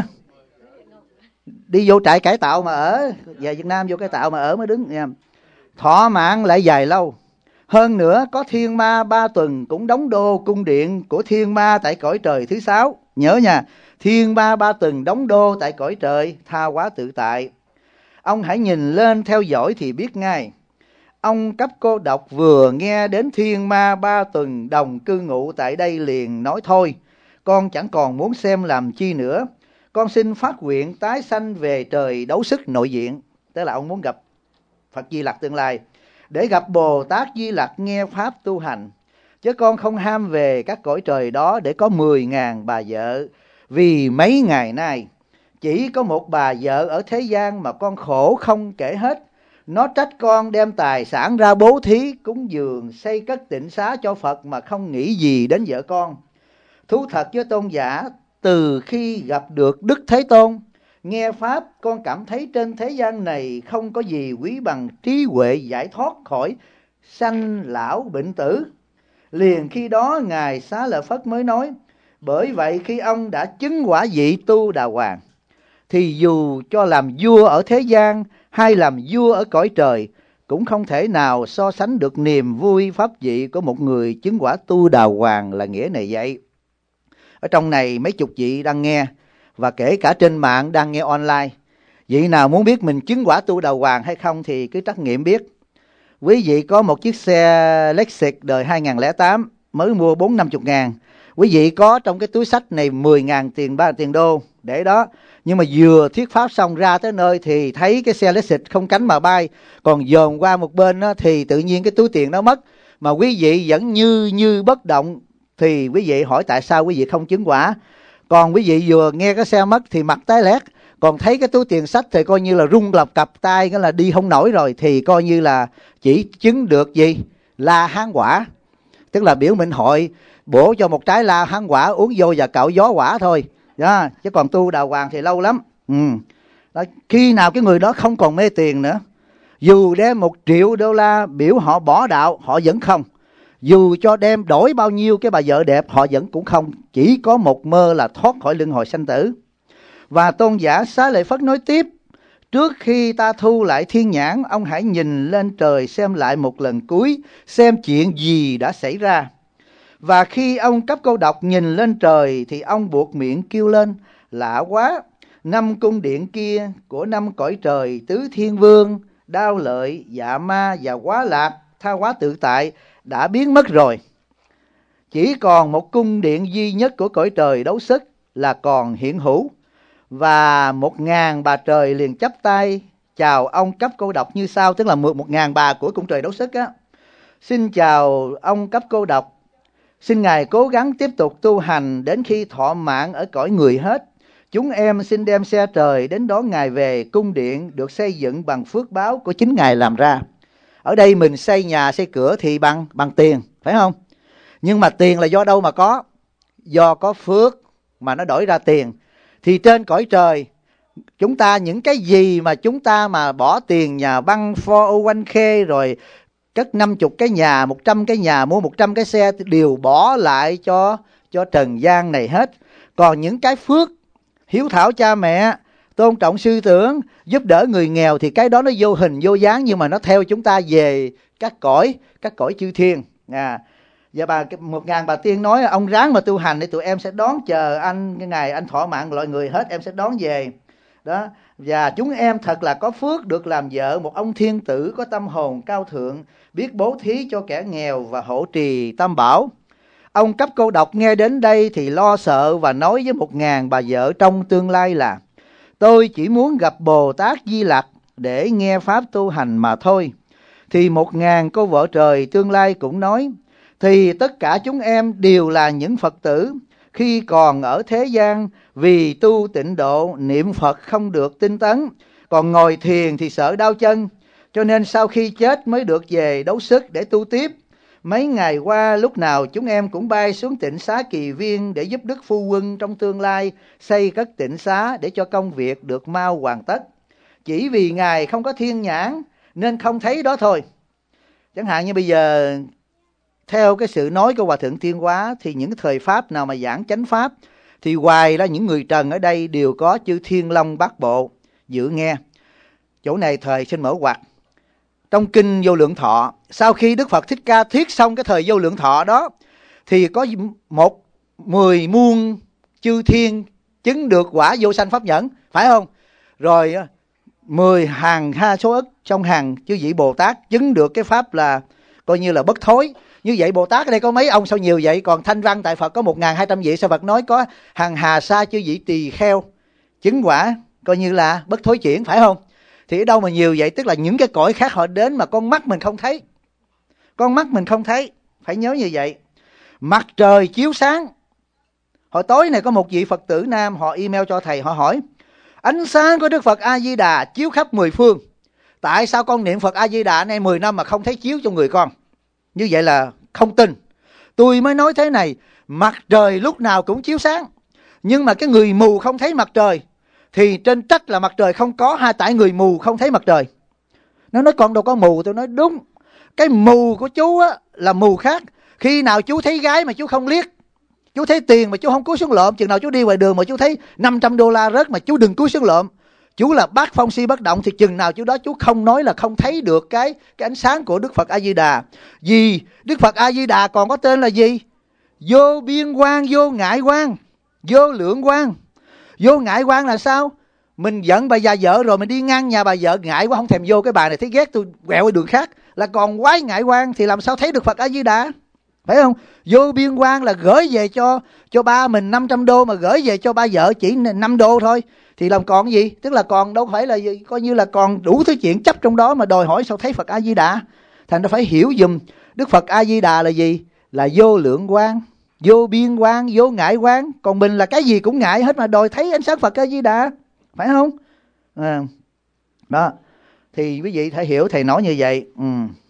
Đi vô trại cải tạo mà ở. Về Việt Nam vô cải tạo mà ở mới đứng nha. Thọ mạng lại dài lâu. Hơn nữa có thiên ma ba tuần cũng đóng đô cung điện của thiên ma tại cõi trời thứ sáu. Nhớ nha, Thiên ba ba từng đóng đô tại cõi trời, tha hóa tự tại. Ông hãy nhìn lên theo dõi thì biết ngay. Ông cấp cô độc vừa nghe đến thiên ma ba tuần đồng cư ngụ tại đây liền nói thôi, con chẳng còn muốn xem làm chi nữa. Con xin phát nguyện tái sanh về trời đấu sức nội diện. Tức là ông muốn gặp Phật Di Lặc tương lai, để gặp Bồ Tát Di Lặc nghe pháp tu hành. Chứ con không ham về các cõi trời đó để có mười ngàn bà vợ. Vì mấy ngày nay chỉ có một bà vợ ở thế gian mà con khổ không kể hết. Nó trách con đem tài sản ra bố thí, cúng dường, xây cất tịnh xá cho Phật mà không nghĩ gì đến vợ con. Thú thật với tôn giả, từ khi gặp được Đức Thế Tôn, nghe pháp con cảm thấy trên thế gian này không có gì quý bằng trí huệ giải thoát khỏi sanh lão bệnh tử. Liền khi đó Ngài Xá Lợi Phất mới nói, bởi vậy khi ông đã chứng quả vị tu đà hoàng, thì dù cho làm vua ở thế gian hay làm vua ở cõi trời, cũng không thể nào so sánh được niềm vui pháp vị của một người chứng quả tu đà hoàng là nghĩa này vậy. Ở trong này mấy chục vị đang nghe, và kể cả trên mạng đang nghe online. Vị nào muốn biết mình chứng quả tu đà hoàng hay không thì cứ trắc nghiệm biết. Quý vị có một chiếc xe Lexus đời hai không không tám mới mua bốn năm mươi ngàn. Quý vị có trong cái túi sách này mười ngàn tiền ba tiền đô để đó. Nhưng mà vừa thuyết pháp xong ra tới nơi thì thấy cái xe Lexus không cánh mà bay, còn dồn qua một bên đó, thì tự nhiên cái túi tiền nó mất. Mà quý vị vẫn như như bất động. Thì quý vị hỏi tại sao quý vị không chứng quả. Còn quý vị vừa nghe cái xe mất thì mặt tái lét, còn thấy cái túi tiền sách thì coi như là rung lập cặp tay, cái là đi không nổi rồi, thì coi như là chỉ chứng được gì? La hán quả. Tức là biểu mệnh hội bổ cho một trái la hán quả uống vô và cạo gió quả thôi. Đó. Chứ còn tu đà hoàng thì lâu lắm. Ừ. Đó. Khi nào cái người đó không còn mê tiền nữa, dù đem một triệu đô la biểu họ bỏ đạo, họ vẫn không. Dù cho đem đổi bao nhiêu cái bà vợ đẹp, họ vẫn cũng không. Chỉ có một mơ là thoát khỏi luân hồi sanh tử. Và tôn giả Xá Lợi Phất nói tiếp, trước khi ta thu lại thiên nhãn, ông hãy nhìn lên trời xem lại một lần cuối, xem chuyện gì đã xảy ra. Và khi ông cấp câu đọc nhìn lên trời thì ông buộc miệng kêu lên, lạ quá, năm cung điện kia của năm cõi trời tứ thiên vương, Đao Lợi, Dạ Ma và Quá Lạc, tha hóa tự tại đã biến mất rồi. Chỉ còn một cung điện duy nhất của cõi trời đấu sức là còn hiện hữu. Và một ngàn bà trời liền chắp tay chào ông cấp cô độc như sau, tức là một ngàn bà của cung trời đấu sức á. Xin chào ông cấp cô độc, xin Ngài cố gắng tiếp tục tu hành đến khi thọ mạng ở cõi người hết. Chúng em xin đem xe trời đến đón Ngài về cung điện được xây dựng bằng phước báo của chính Ngài làm ra. Ở đây mình xây nhà xây cửa thì bằng bằng tiền, phải không? Nhưng mà tiền là do đâu mà có? Do có phước mà nó đổi ra tiền. Thì trên cõi trời, chúng ta những cái gì mà chúng ta mà bỏ tiền nhà băng bốn không một k rồi cất năm mươi cái nhà, một trăm cái nhà, mua một trăm cái xe đều bỏ lại cho cho trần gian này hết. Còn những cái phước hiếu thảo cha mẹ, tôn trọng sư trưởng, giúp đỡ người nghèo thì cái đó nó vô hình vô dáng, nhưng mà nó theo chúng ta về các cõi, các cõi chư thiên. À, và bà một ngàn bà tiên nói ông ráng mà tu hành thì tụi em sẽ đón chờ anh cái ngày anh thọ mạng loại người hết, em sẽ đón về. Đó, và chúng em thật là có phước được làm vợ một ông thiên tử có tâm hồn cao thượng, biết bố thí cho kẻ nghèo và hộ trì tam bảo. Ông cấp cô độc nghe đến đây thì lo sợ và nói với một ngàn bà vợ trong tương lai là: tôi chỉ muốn gặp Bồ Tát Di Lặc để nghe pháp tu hành mà thôi. Thì một ngàn cô vợ trời tương lai cũng nói: thì tất cả chúng em đều là những Phật tử, khi còn ở thế gian vì tu tịnh độ niệm Phật không được tinh tấn, còn ngồi thiền thì sợ đau chân, cho nên sau khi chết mới được về đấu sức để tu tiếp. Mấy ngày qua lúc nào chúng em cũng bay xuống tịnh xá Kỳ Viên để giúp Đức Phu Quân trong tương lai xây cất tịnh xá để cho công việc được mau hoàn tất. Chỉ vì Ngài không có thiên nhãn nên không thấy đó thôi. Chẳng hạn như bây giờ theo cái sự nói của Hòa Thượng Thiên Hóa thì những thời Pháp nào mà giảng chánh Pháp thì hoài ra những người trần ở đây đều có chư Thiên Long Bát Bộ dự nghe. Chỗ này thời xin mở ngoặt. Trong kinh Vô Lượng Thọ, sau khi Đức Phật Thích Ca thuyết xong cái thời Vô Lượng Thọ đó thì có một mười muôn chư thiên chứng được quả vô sanh pháp nhẫn, phải không? Rồi mười hàng ha số ức trong hàng chư vị Bồ Tát chứng được cái pháp là coi như là bất thối. Như vậy Bồ Tát ở đây có mấy ông sao nhiều vậy? Còn Thanh Văn tại Phật có một nghìn hai trăm vị, sao Phật nói có hàng hà sa chư vị tỳ kheo chứng quả coi như là bất thối chuyển, phải không? Thì ở đâu mà nhiều vậy? Tức là những cái cõi khác họ đến mà con mắt mình không thấy. Con mắt mình không thấy, phải nhớ như vậy. Mặt trời chiếu sáng. Hồi tối này có một vị Phật tử nam họ email cho thầy, họ hỏi: ánh sáng của Đức Phật A-di-đà chiếu khắp mười phương, tại sao con niệm Phật A-di-đà nay mười năm mà không thấy chiếu trong người con? Như vậy là không tin. Tôi mới nói thế này: mặt trời lúc nào cũng chiếu sáng, nhưng mà cái người mù không thấy mặt trời thì trên trách là mặt trời không có, hay tại người mù không thấy mặt trời? Nó nói con đâu có mù. Tôi nói đúng. Cái mù của chú á là mù khác. Khi nào chú thấy gái mà chú không liếc, chú thấy tiền mà chú không cúi xuống lượm, chừng nào chú đi ngoài đường mà chú thấy năm trăm đô la rớt mà chú đừng cúi xuống lượm, chú là bát phong si bất động, thì chừng nào chú đó chú không nói là không thấy được cái cái ánh sáng của Đức Phật A Di Đà. Vì Đức Phật A Di Đà còn có tên là gì? Vô biên quang, vô ngại quang, vô lượng quang. Vô ngại quang là sao? Mình giận bà già vợ rồi mình đi ngang nhà bà vợ, ngại quá không thèm vô cái bà này, thấy ghét tôi quẹo qua đường khác, là còn quái ngại quang, thì làm sao thấy được Phật A Di Đà, phải không? Vô biên quang là gửi về cho cho ba mình năm trăm đô mà gửi về cho ba vợ chỉ năm đô thôi, thì làm còn gì? Tức là còn đâu phải là gì, coi như là còn đủ thứ chuyện chấp trong đó mà đòi hỏi sao thấy Phật A Di Đà. Thành ra phải hiểu dùm Đức Phật A Di Đà là gì? Là vô lượng quang, vô biên quang, vô ngại quang. Còn mình là cái gì cũng ngại hết mà đòi thấy ánh sáng Phật A Di Đà, phải không? À, đó thì quý vị phải hiểu thầy nói như vậy. ừ.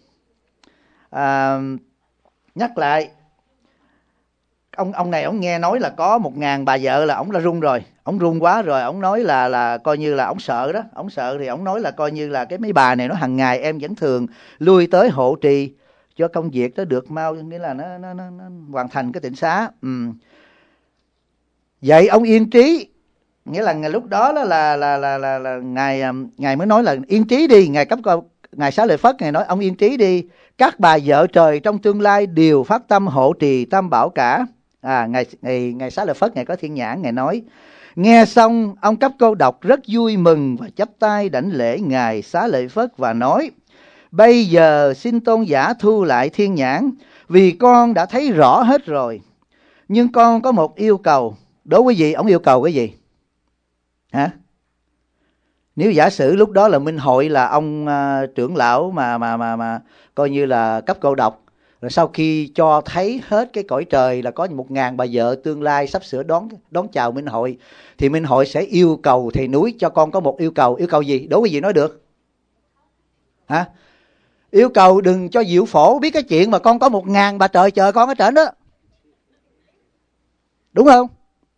à, Nhắc lại, ông ông này ông nghe nói là có một ngàn bà vợ là ông đã run rồi, ông run quá rồi, ông nói là là coi như là ông sợ đó, ông sợ thì ông nói là coi như là cái mấy bà này nó hàng ngày em vẫn thường lui tới hộ trì cho công việc đó được mau, nghĩa là nó nó nó, nó hoàn thành cái tịnh xá. ừ. Vậy ông yên trí, nghĩa là ngày lúc đó là là là là là, là ngài ngài mới nói là yên trí đi, ngài cấp ngài Xá Lợi Phất ngài nói ông yên trí đi, các bà vợ trời trong tương lai đều phát tâm hộ trì tam bảo cả. À, ngài ngài ngài Xá Lợi Phất ngài có thiên nhãn, ngài nói. Nghe xong ông cấp cô đọc rất vui mừng và chắp tay đảnh lễ ngài Xá Lợi Phất và nói: bây giờ xin tôn giả thu lại thiên nhãn, vì con đã thấy rõ hết rồi, nhưng con có một yêu cầu. Đố quý vị ông yêu cầu cái gì hả? Nếu giả sử lúc đó là Minh Hội là ông uh, trưởng lão mà mà mà mà coi như là cấp cô độc, rồi sau khi cho thấy hết cái cõi trời là có một ngàn bà vợ tương lai sắp sửa đón đón chào Minh Hội, thì Minh Hội sẽ yêu cầu thầy núi cho con có một yêu cầu. Yêu cầu gì? Đố quý vị nói được hả? Yêu cầu đừng cho Diệu Phổ biết cái chuyện mà con có một ngàn bà trời chờ con ở trển đó, đúng không?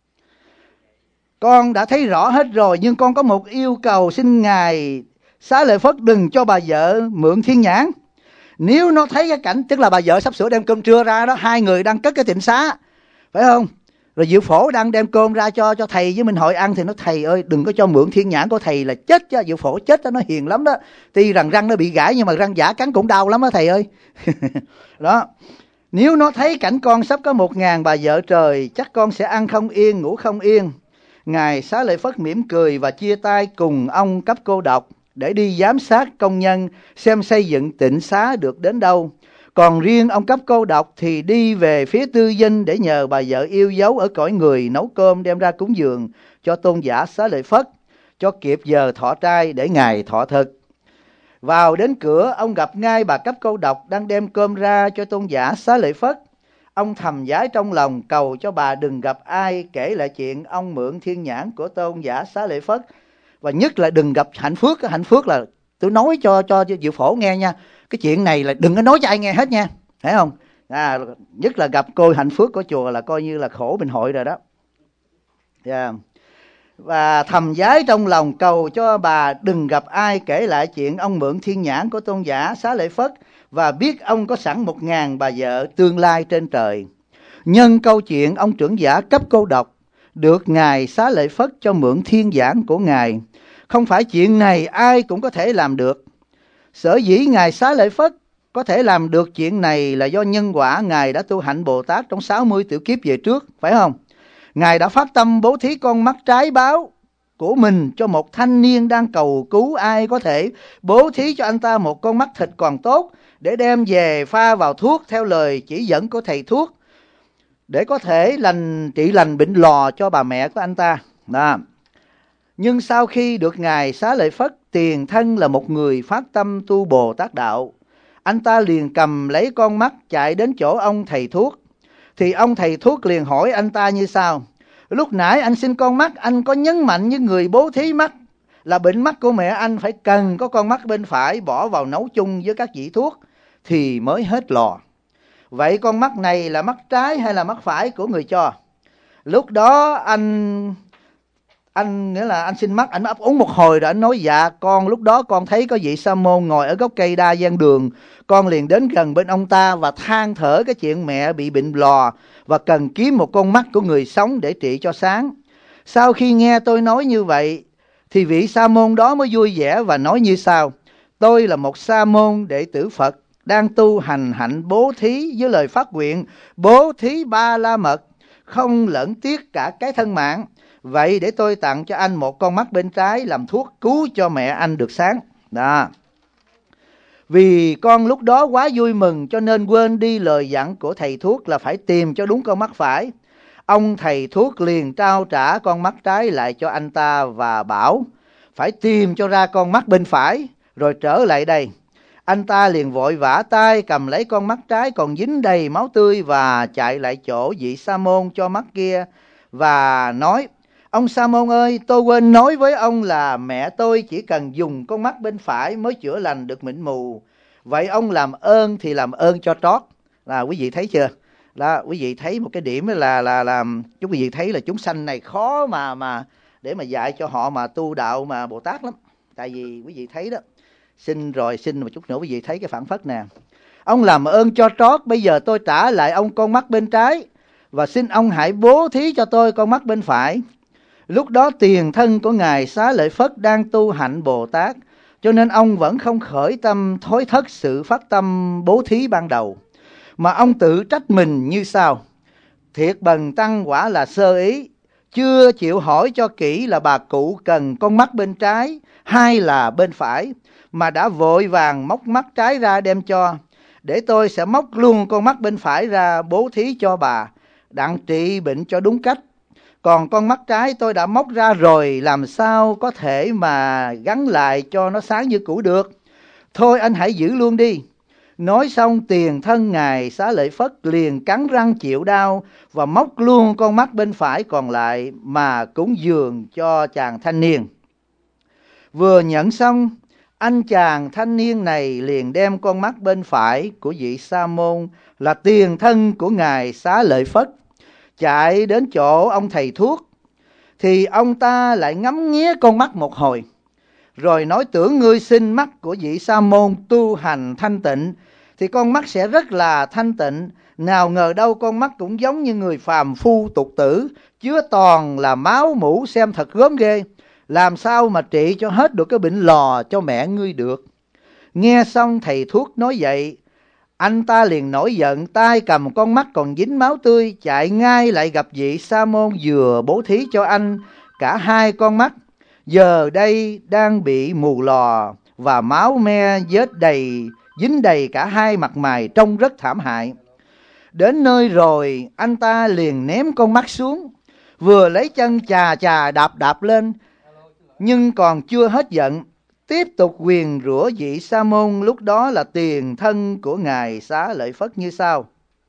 Con đã thấy rõ hết rồi, nhưng con có một yêu cầu, xin ngài Xá Lợi Phất đừng cho bà vợ mượn thiên nhãn. Nếu nó thấy cái cảnh, tức là bà vợ sắp sửa đem cơm trưa ra đó, hai người đang cất cái tịnh xá, phải không? Rồi Diệu Phổ đang đem cơm ra cho cho thầy với Minh Hội ăn, thì nó thầy ơi đừng có cho mượn thiên nhãn của thầy là chết chứ. Diệu Phổ chết đó, nó hiền lắm đó, tuy rằng răng nó bị gãy nhưng mà răng giả cắn cũng đau lắm đó thầy ơi. Đó, nếu nó thấy cảnh con sắp có một ngàn bà vợ trời, chắc con sẽ ăn không yên, ngủ không yên. Ngài Xá Lợi Phất mỉm cười và chia tay cùng ông cấp cô độc để đi giám sát công nhân xem xây dựng tịnh xá được đến đâu. Còn riêng ông cấp cô độc thì đi về phía tư dinh để nhờ bà vợ yêu dấu ở cõi người nấu cơm đem ra cúng dường cho tôn giả Xá Lợi Phất, cho kịp giờ thọ trai để ngài thọ thực. Vào đến cửa, ông gặp ngay bà cấp cô độc đang đem cơm ra cho tôn giả Xá Lợi Phất. Ông thầm giái trong lòng cầu cho bà đừng gặp ai kể lại chuyện ông mượn thiên nhãn của tôn giả Xá Lợi Phất, và nhất là đừng gặp Hạnh Phước. Hạnh Phước là tôi nói cho cho Diệu Phổ nghe nha, cái chuyện này là đừng có nói cho ai nghe hết nha, thấy không? À, nhất là gặp cô Hạnh Phước của chùa là coi như là khổ Bình Hội rồi đó. Yeah. Và thầm giái trong lòng cầu cho bà đừng gặp ai kể lại chuyện ông mượn thiên nhãn của tôn giả Xá Lợi Phất, và biết ông có sẵn một ngàn bà vợ tương lai trên trời. Nhân câu chuyện ông trưởng giả cấp cô độc được ngài Xá Lợi Phất cho mượn thiên nhãn của ngài, không phải chuyện này ai cũng có thể làm được. Sở dĩ ngài Xá Lợi Phất có thể làm được chuyện này là do nhân quả ngài đã tu hạnh Bồ Tát trong sáu mươi tiểu kiếp về trước, phải không? Ngài đã phát tâm bố thí con mắt trái báo của mình cho một thanh niên đang cầu cứu. Ai có thể bố thí cho anh ta một con mắt thịt còn tốt để đem về pha vào thuốc theo lời chỉ dẫn của thầy thuốc, để có thể lành trị lành bệnh lò cho bà mẹ của anh ta. Đó. Nhưng sau khi được Ngài Xá Lợi Phất tiền thân là một người phát tâm tu Bồ Tát đạo, anh ta liền cầm lấy con mắt chạy đến chỗ ông thầy thuốc. Thì ông thầy thuốc liền hỏi anh ta như sau: lúc nãy anh xin con mắt, anh có nhấn mạnh với người bố thí mắt là bệnh mắt của mẹ anh phải cần có con mắt bên phải bỏ vào nấu chung với các vị thuốc thì mới hết lò. Vậy con mắt này là mắt trái hay là mắt phải của người cho? Lúc đó anh anh nghĩa là anh xin mắt, anh ấp úng một hồi rồi anh nói: dạ con lúc đó con thấy có vị sa môn ngồi ở gốc cây đa ven đường, con liền đến gần bên ông ta và than thở cái chuyện mẹ bị bệnh lò và cần kiếm một con mắt của người sống để trị cho sáng. Sau khi nghe tôi nói như vậy thì vị sa môn đó mới vui vẻ và nói như sau: tôi là một sa môn đệ tử Phật đang tu hành hạnh bố thí với lời phát nguyện bố thí ba la mật, không lẫn tiếc cả cái thân mạng. Vậy để tôi tặng cho anh một con mắt bên trái làm thuốc cứu cho mẹ anh được sáng. Đó. Vì con lúc đó quá vui mừng cho nên quên đi lời dặn của thầy thuốc là phải tìm cho đúng con mắt phải. Ông thầy thuốc liền trao trả con mắt trái lại cho anh ta và bảo phải tìm cho ra con mắt bên phải rồi trở lại đây. Anh ta liền vội vã tay cầm lấy con mắt trái còn dính đầy máu tươi và chạy lại chỗ vị sa môn cho mắt kia và nói: ông sa môn ơi, tôi quên nói với ông là mẹ tôi chỉ cần dùng con mắt bên phải mới chữa lành được bệnh mù. Vậy ông làm ơn thì làm ơn cho trót. Là quý vị thấy chưa? Là quý vị thấy một cái điểm là là là chúng quý vị thấy là chúng sanh này khó mà mà để mà dạy cho họ mà tu đạo mà Bồ Tát lắm. Tại vì quý vị thấy đó, xin rồi xin một chút nữa quý vị thấy cái phản phất nè. Ông làm ơn cho trót, bây giờ tôi trả lại ông con mắt bên trái và xin ông hãy bố thí cho tôi con mắt bên phải. Lúc đó tiền thân của Ngài Xá Lợi Phất đang tu hạnh Bồ Tát, cho nên ông vẫn không khởi tâm thối thất sự phát tâm bố thí ban đầu, mà ông tự trách mình như sau: thiệt bần tăng quả là sơ ý, chưa chịu hỏi cho kỹ là bà cụ cần con mắt bên trái hay là bên phải, mà đã vội vàng móc mắt trái ra đem cho. Để tôi sẽ móc luôn con mắt bên phải ra bố thí cho bà, đặng trị bệnh cho đúng cách. Còn con mắt trái tôi đã móc ra rồi, làm sao có thể mà gắn lại cho nó sáng như cũ được. Thôi anh hãy giữ luôn đi. Nói xong tiền thân Ngài Xá Lợi Phất liền cắn răng chịu đau và móc luôn con mắt bên phải còn lại mà cúng dường cho chàng thanh niên. Vừa nhận xong, anh chàng thanh niên này liền đem con mắt bên phải của vị sa môn là tiền thân của Ngài Xá Lợi Phất chạy đến chỗ ông thầy thuốc. Thì ông ta lại ngắm nghía con mắt một hồi, rồi nói: tưởng ngươi xin mắt của vị sa môn tu hành thanh tịnh thì con mắt sẽ rất là thanh tịnh. Nào ngờ đâu con mắt cũng giống như người phàm phu tục tử, chứa toàn là máu mủ, xem thật gớm ghê. Làm sao mà trị cho hết được cái bệnh lò cho mẹ ngươi được. Nghe xong thầy thuốc nói vậy, anh ta liền nổi giận, tay cầm con mắt còn dính máu tươi chạy ngay lại gặp vị sa môn vừa bố thí cho anh cả hai con mắt, giờ đây đang bị mù lò và máu me vết đầy dính đầy cả hai mặt mày, trông rất thảm hại. Đến nơi rồi anh ta liền ném con mắt xuống, vừa lấy chân chà chà đạp đạp lên, nhưng còn chưa hết giận, tiếp tục nguyền rủa vị sa môn lúc đó là tiền thân của Ngài Xá Lợi Phất như sau: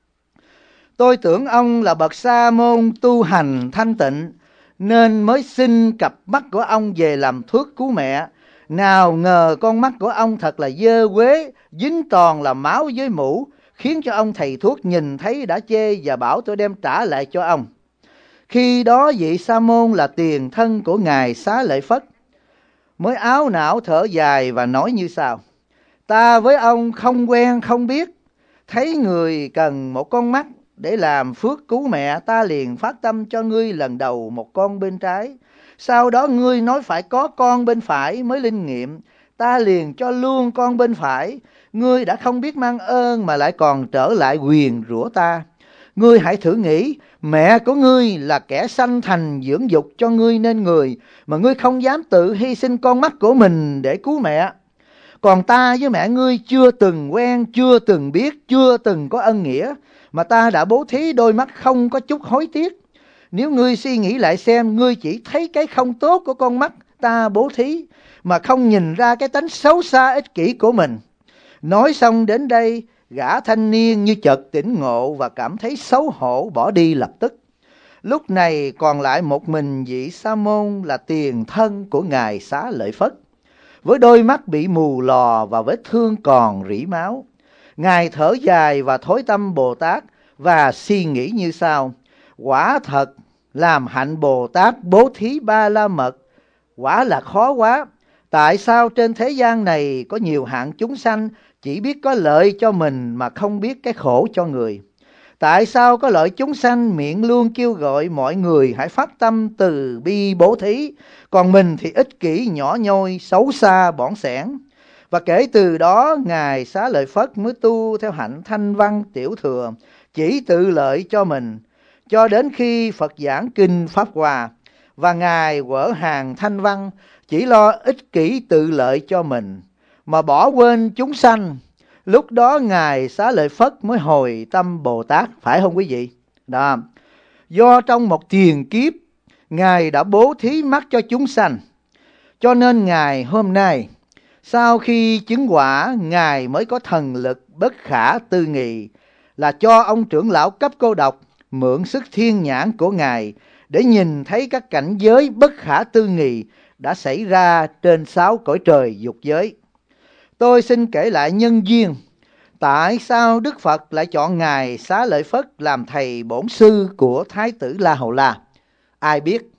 tôi tưởng ông là bậc sa môn tu hành thanh tịnh nên mới xin cặp mắt của ông về làm thuốc cứu mẹ. Nào ngờ con mắt của ông thật là dơ quế, dính toàn là máu với mủ, khiến cho ông thầy thuốc nhìn thấy đã chê và bảo tôi đem trả lại cho ông. Khi đó vị sa môn là tiền thân của Ngài Xá Lợi Phất mới áo não thở dài và nói như sau: ta với ông không quen không biết, thấy người cần một con mắt để làm phước cứu mẹ, ta liền phát tâm cho ngươi lần đầu một con bên trái. Sau đó ngươi nói phải có con bên phải mới linh nghiệm, ta liền cho luôn con bên phải. Ngươi đã không biết mang ơn mà lại còn trở lại nguyền rủa ta. Ngươi hãy thử nghĩ, mẹ của ngươi là kẻ sanh thành dưỡng dục cho ngươi nên người, mà ngươi không dám tự hy sinh con mắt của mình để cứu mẹ. Còn ta với mẹ ngươi chưa từng quen, chưa từng biết, chưa từng có ân nghĩa, mà ta đã bố thí đôi mắt không có chút hối tiếc. Nếu ngươi suy nghĩ lại xem, ngươi chỉ thấy cái không tốt của con mắt ta bố thí, mà không nhìn ra cái tánh xấu xa ích kỷ của mình. Nói xong đến đây, gã thanh niên như chợt tỉnh ngộ và cảm thấy xấu hổ bỏ đi lập tức. Lúc này còn lại một mình vị Sa môn là tiền thân của ngài Xá Lợi Phất, với đôi mắt bị mù lòa và vết thương còn rỉ máu. Ngài thở dài và thối tâm Bồ Tát và suy nghĩ như sau: quả thật làm hạnh Bồ Tát bố thí ba la mật quả là khó quá. Tại sao trên thế gian này có nhiều hạng chúng sanh chỉ biết có lợi cho mình mà không biết cái khổ cho người? Tại sao có lợi chúng sanh miệng luôn kêu gọi mọi người hãy phát tâm từ bi bố thí, còn mình thì ích kỷ nhỏ nhoi, xấu xa, bỏng sẻn? Và kể từ đó ngài Xá Lợi Phất mới tu theo hạnh thanh văn tiểu thừa, chỉ tự lợi cho mình, cho đến khi Phật giảng kinh Pháp Hoa và ngài quở hàng thanh văn, chỉ lo ích kỷ tự lợi cho mình mà bỏ quên chúng sanh. Lúc đó ngài Xá Lợi Phất mới hồi tâm Bồ Tát, phải không quý vị? Đó, do trong một tiền kiếp ngài đã bố thí mắt cho chúng sanh, cho nên ngài hôm nay sau khi chứng quả, ngài mới có thần lực bất khả tư nghị, là cho ông trưởng lão cấp cô độc mượn sức thiên nhãn của ngài để nhìn thấy các cảnh giới bất khả tư nghị đã xảy ra trên sáu cõi trời dục giới. Tôi xin kể lại nhân duyên tại sao Đức Phật lại chọn ngài Xá Lợi Phất làm thầy bổn sư của Thái tử La Hầu La. Ai biết?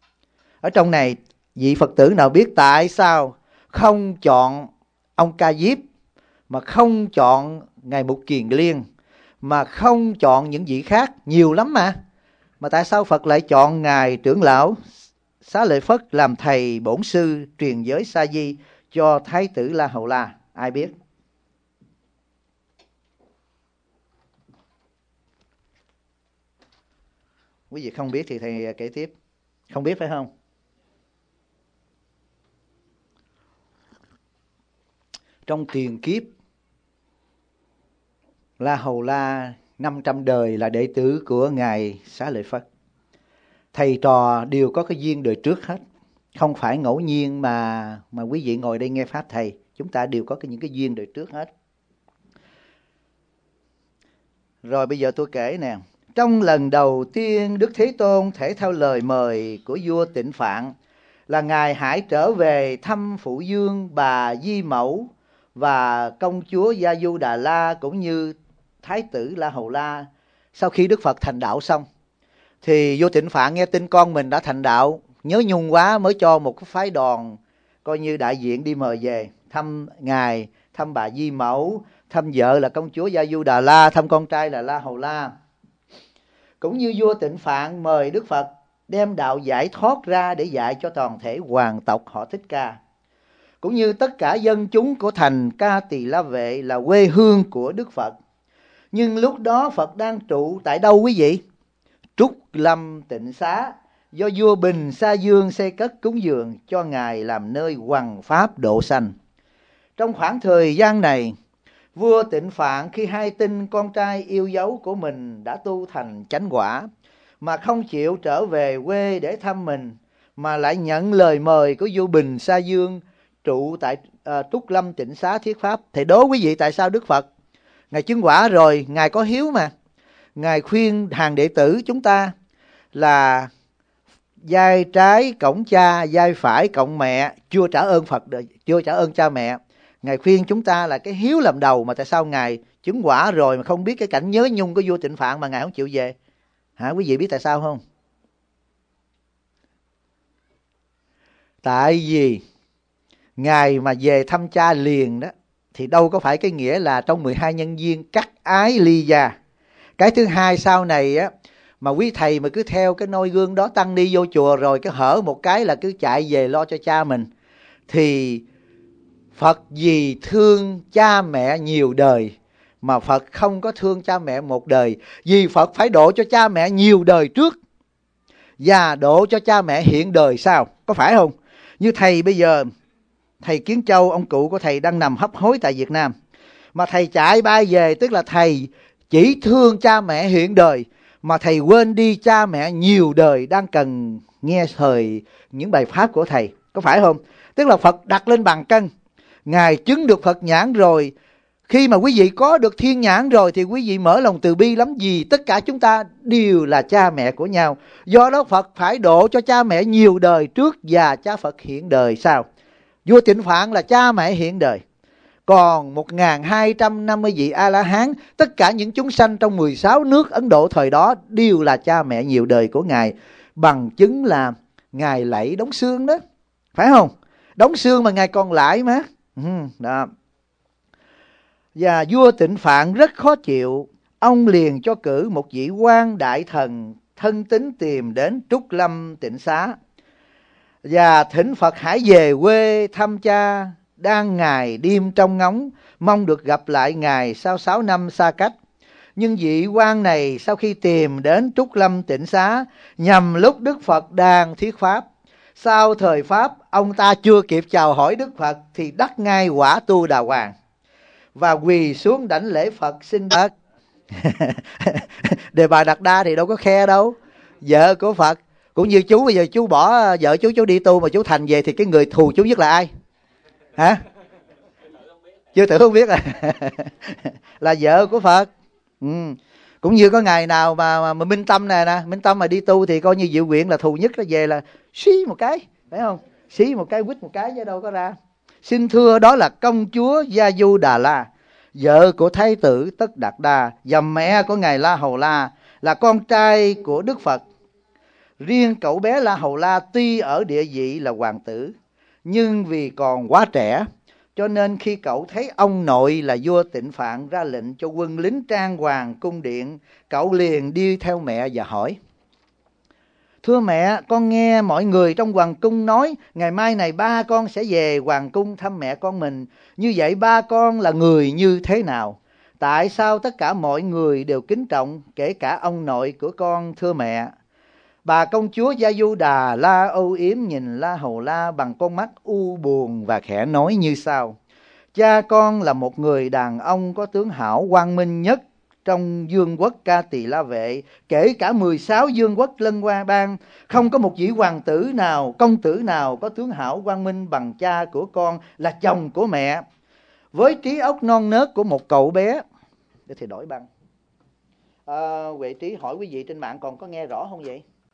Ở trong này vị Phật tử nào biết tại sao không chọn ông Ca Diếp, mà không chọn ngài Mục Kiền Liên, mà không chọn những vị khác? Nhiều lắm mà. Mà tại sao Phật lại chọn ngài trưởng lão Xá Lợi Phất làm thầy bổn sư truyền giới Sa Di cho Thái tử La Hầu La? Ai biết? Quý vị không biết thì thầy kể tiếp. Không biết phải không? Trong tiền kiếp, La Hầu La năm trăm đời là đệ tử của ngài Xá Lợi Phất. Thầy trò đều có cái duyên đời trước hết. Không phải ngẫu nhiên mà mà quý vị ngồi đây nghe pháp thầy, chúng ta đều có cái, những cái duyên đời trước hết. Rồi bây giờ tôi kể nè. Trong lần đầu tiên Đức Thế Tôn thể theo lời mời của vua Tịnh Phạn là ngài hãy trở về thăm phụ vương bà Di Mẫu và công chúa Gia Du Đà La cũng như Thái tử La Hầu La. Sau khi Đức Phật thành đạo xong thì vua Tịnh Phạn nghe tin con mình đã thành đạo, nhớ nhung quá mới cho một cái phái đoàn coi như đại diện đi mời về thăm ngài, thăm bà Di Mẫu, thăm vợ là công chúa Gia Du Đà La, thăm con trai là La Hầu La. Cũng như vua Tịnh Phạn mời Đức Phật đem đạo giải thoát ra để dạy cho toàn thể hoàng tộc họ Thích Ca, cũng như tất cả dân chúng của thành Ca Tỳ La Vệ là quê hương của Đức Phật. Nhưng lúc đó Phật đang trụ tại đâu quý vị? Trúc Lâm Tịnh Xá, do vua Bình Sa Dương xây cất cúng dường cho ngài làm nơi hoằng pháp độ sanh. Trong khoảng thời gian này, vua Tịnh Phạn khi hay tin con trai yêu dấu của mình đã tu thành chánh quả mà không chịu trở về quê để thăm mình, mà lại nhận lời mời của vua Bình Sa Dương trụ tại uh, Trúc Lâm Tịnh Xá thuyết pháp. Thì đố quý vị tại sao Đức Phật ngài chứng quả rồi, ngài có hiếu mà, ngài khuyên hàng đệ tử chúng ta là vai trái cộng cha, vai phải cộng mẹ, chưa trả ơn Phật, chưa trả ơn cha mẹ. Ngài khuyên chúng ta là cái hiếu làm đầu, mà tại sao ngài chứng quả rồi mà không biết cái cảnh nhớ nhung của vua Tịnh Phạn mà ngài không chịu về? Hả, quý vị biết tại sao không? Tại vì ngài mà về thăm cha liền đó thì đâu có phải cái nghĩa là trong mười hai nhân duyên cắt ái ly gia. Cái thứ hai, sau này á mà quý thầy mà cứ theo cái noi gương đó tăng ni vô chùa rồi cái hở một cái là cứ chạy về lo cho cha mình, thì Phật vì thương cha mẹ nhiều đời Mà Phật không có thương cha mẹ một đời, vì Phật phải độ cho cha mẹ nhiều đời trước và độ cho cha mẹ hiện đời sau. Có phải không? Như thầy bây giờ, thầy Kiến Châu, ông cụ của thầy đang nằm hấp hối tại Việt Nam, mà thầy chạy bay về, tức là thầy chỉ thương cha mẹ hiện đời, mà thầy quên đi cha mẹ nhiều đời đang cần nghe thời những bài pháp của thầy. Có phải không? Tức là Phật đặt lên bàn cân, Ngài chứng được Phật nhãn rồi. Khi mà quý vị có được thiên nhãn rồi thì quý vị mở lòng từ bi lắm, vì tất cả chúng ta đều là cha mẹ của nhau. Do đó Phật phải độ cho cha mẹ nhiều đời trước và cha Phật hiện đời sau. Vua Tịnh Phạn là cha mẹ hiện đời. Còn một nghìn hai trăm năm mươi vị A-la-hán, tất cả những chúng sanh trong mười sáu nước Ấn Độ thời đó đều là cha mẹ nhiều đời của Ngài. Bằng chứng là Ngài lạy đống xương đó, phải không? Đống xương mà Ngài còn lại mà. Ừ, đó. Và vua Tịnh Phạn rất khó chịu. Ông liền cho cử một vị quan đại thần thân tín tìm đến Trúc Lâm Tịnh Xá, và thỉnh Phật hãy về quê thăm cha, đang ngày đêm trong ngóng, mong được gặp lại Ngài sau sáu năm xa cách. Nhưng vị quan này sau khi tìm đến Trúc Lâm Tịnh Xá, nhằm lúc Đức Phật đang thuyết pháp, sau thời pháp ông ta chưa kịp chào hỏi Đức Phật thì đắc ngay quả tu đà hoàng và quỳ xuống đảnh lễ Phật xin Phật. Đề Bà Đạt Đa thì đâu có khe đâu, vợ của Phật. Cũng như chú bây giờ chú bỏ vợ chú chú đi tu mà chú thành về thì cái người thù chú nhất là ai? Hả? Chưa tự không biết à? Là vợ của Phật. Ừ. Cũng như có ngày nào mà, mà, mà Minh Tâm này nè, Minh Tâm mà đi tu thì coi như Diệu Quyện là thù nhất, nó về là xí một cái, phải không? Xí một cái, quýt một cái chứ đâu có ra. Xin thưa đó là công chúa Gia Du Đà La, vợ của Thái tử Tất Đạt Đa và mẹ của ngài La Hầu La, là con trai của Đức Phật. Riêng cậu bé La Hầu La tuy ở địa vị là hoàng tử, nhưng vì còn quá trẻ, cho nên khi cậu thấy ông nội là vua Tịnh Phạn ra lệnh cho quân lính trang hoàng cung điện, cậu liền đi theo mẹ và hỏi: Thưa mẹ, con nghe mọi người trong hoàng cung nói ngày mai này ba con sẽ về hoàng cung thăm mẹ con mình. Như vậy ba con là người như thế nào? Tại sao tất cả mọi người đều kính trọng, kể cả ông nội của con, thưa mẹ? Bà công chúa Gia Du Đà La âu yếm nhìn La Hầu La bằng con mắt u buồn và khẽ nói như sau: Cha con là một người đàn ông có tướng hảo quang minh nhất trong vương quốc Ca Tỳ La Vệ, kể cả mười sáu vương quốc Lân Hoa Bang. Không có một vị hoàng tử nào, công tử nào có tướng hảo quang minh bằng cha của con là chồng của mẹ. Với trí óc non nớt của một cậu bé. Để thì đổi băng. À, Huệ Trí hỏi quý vị trên mạng còn có nghe rõ không vậy?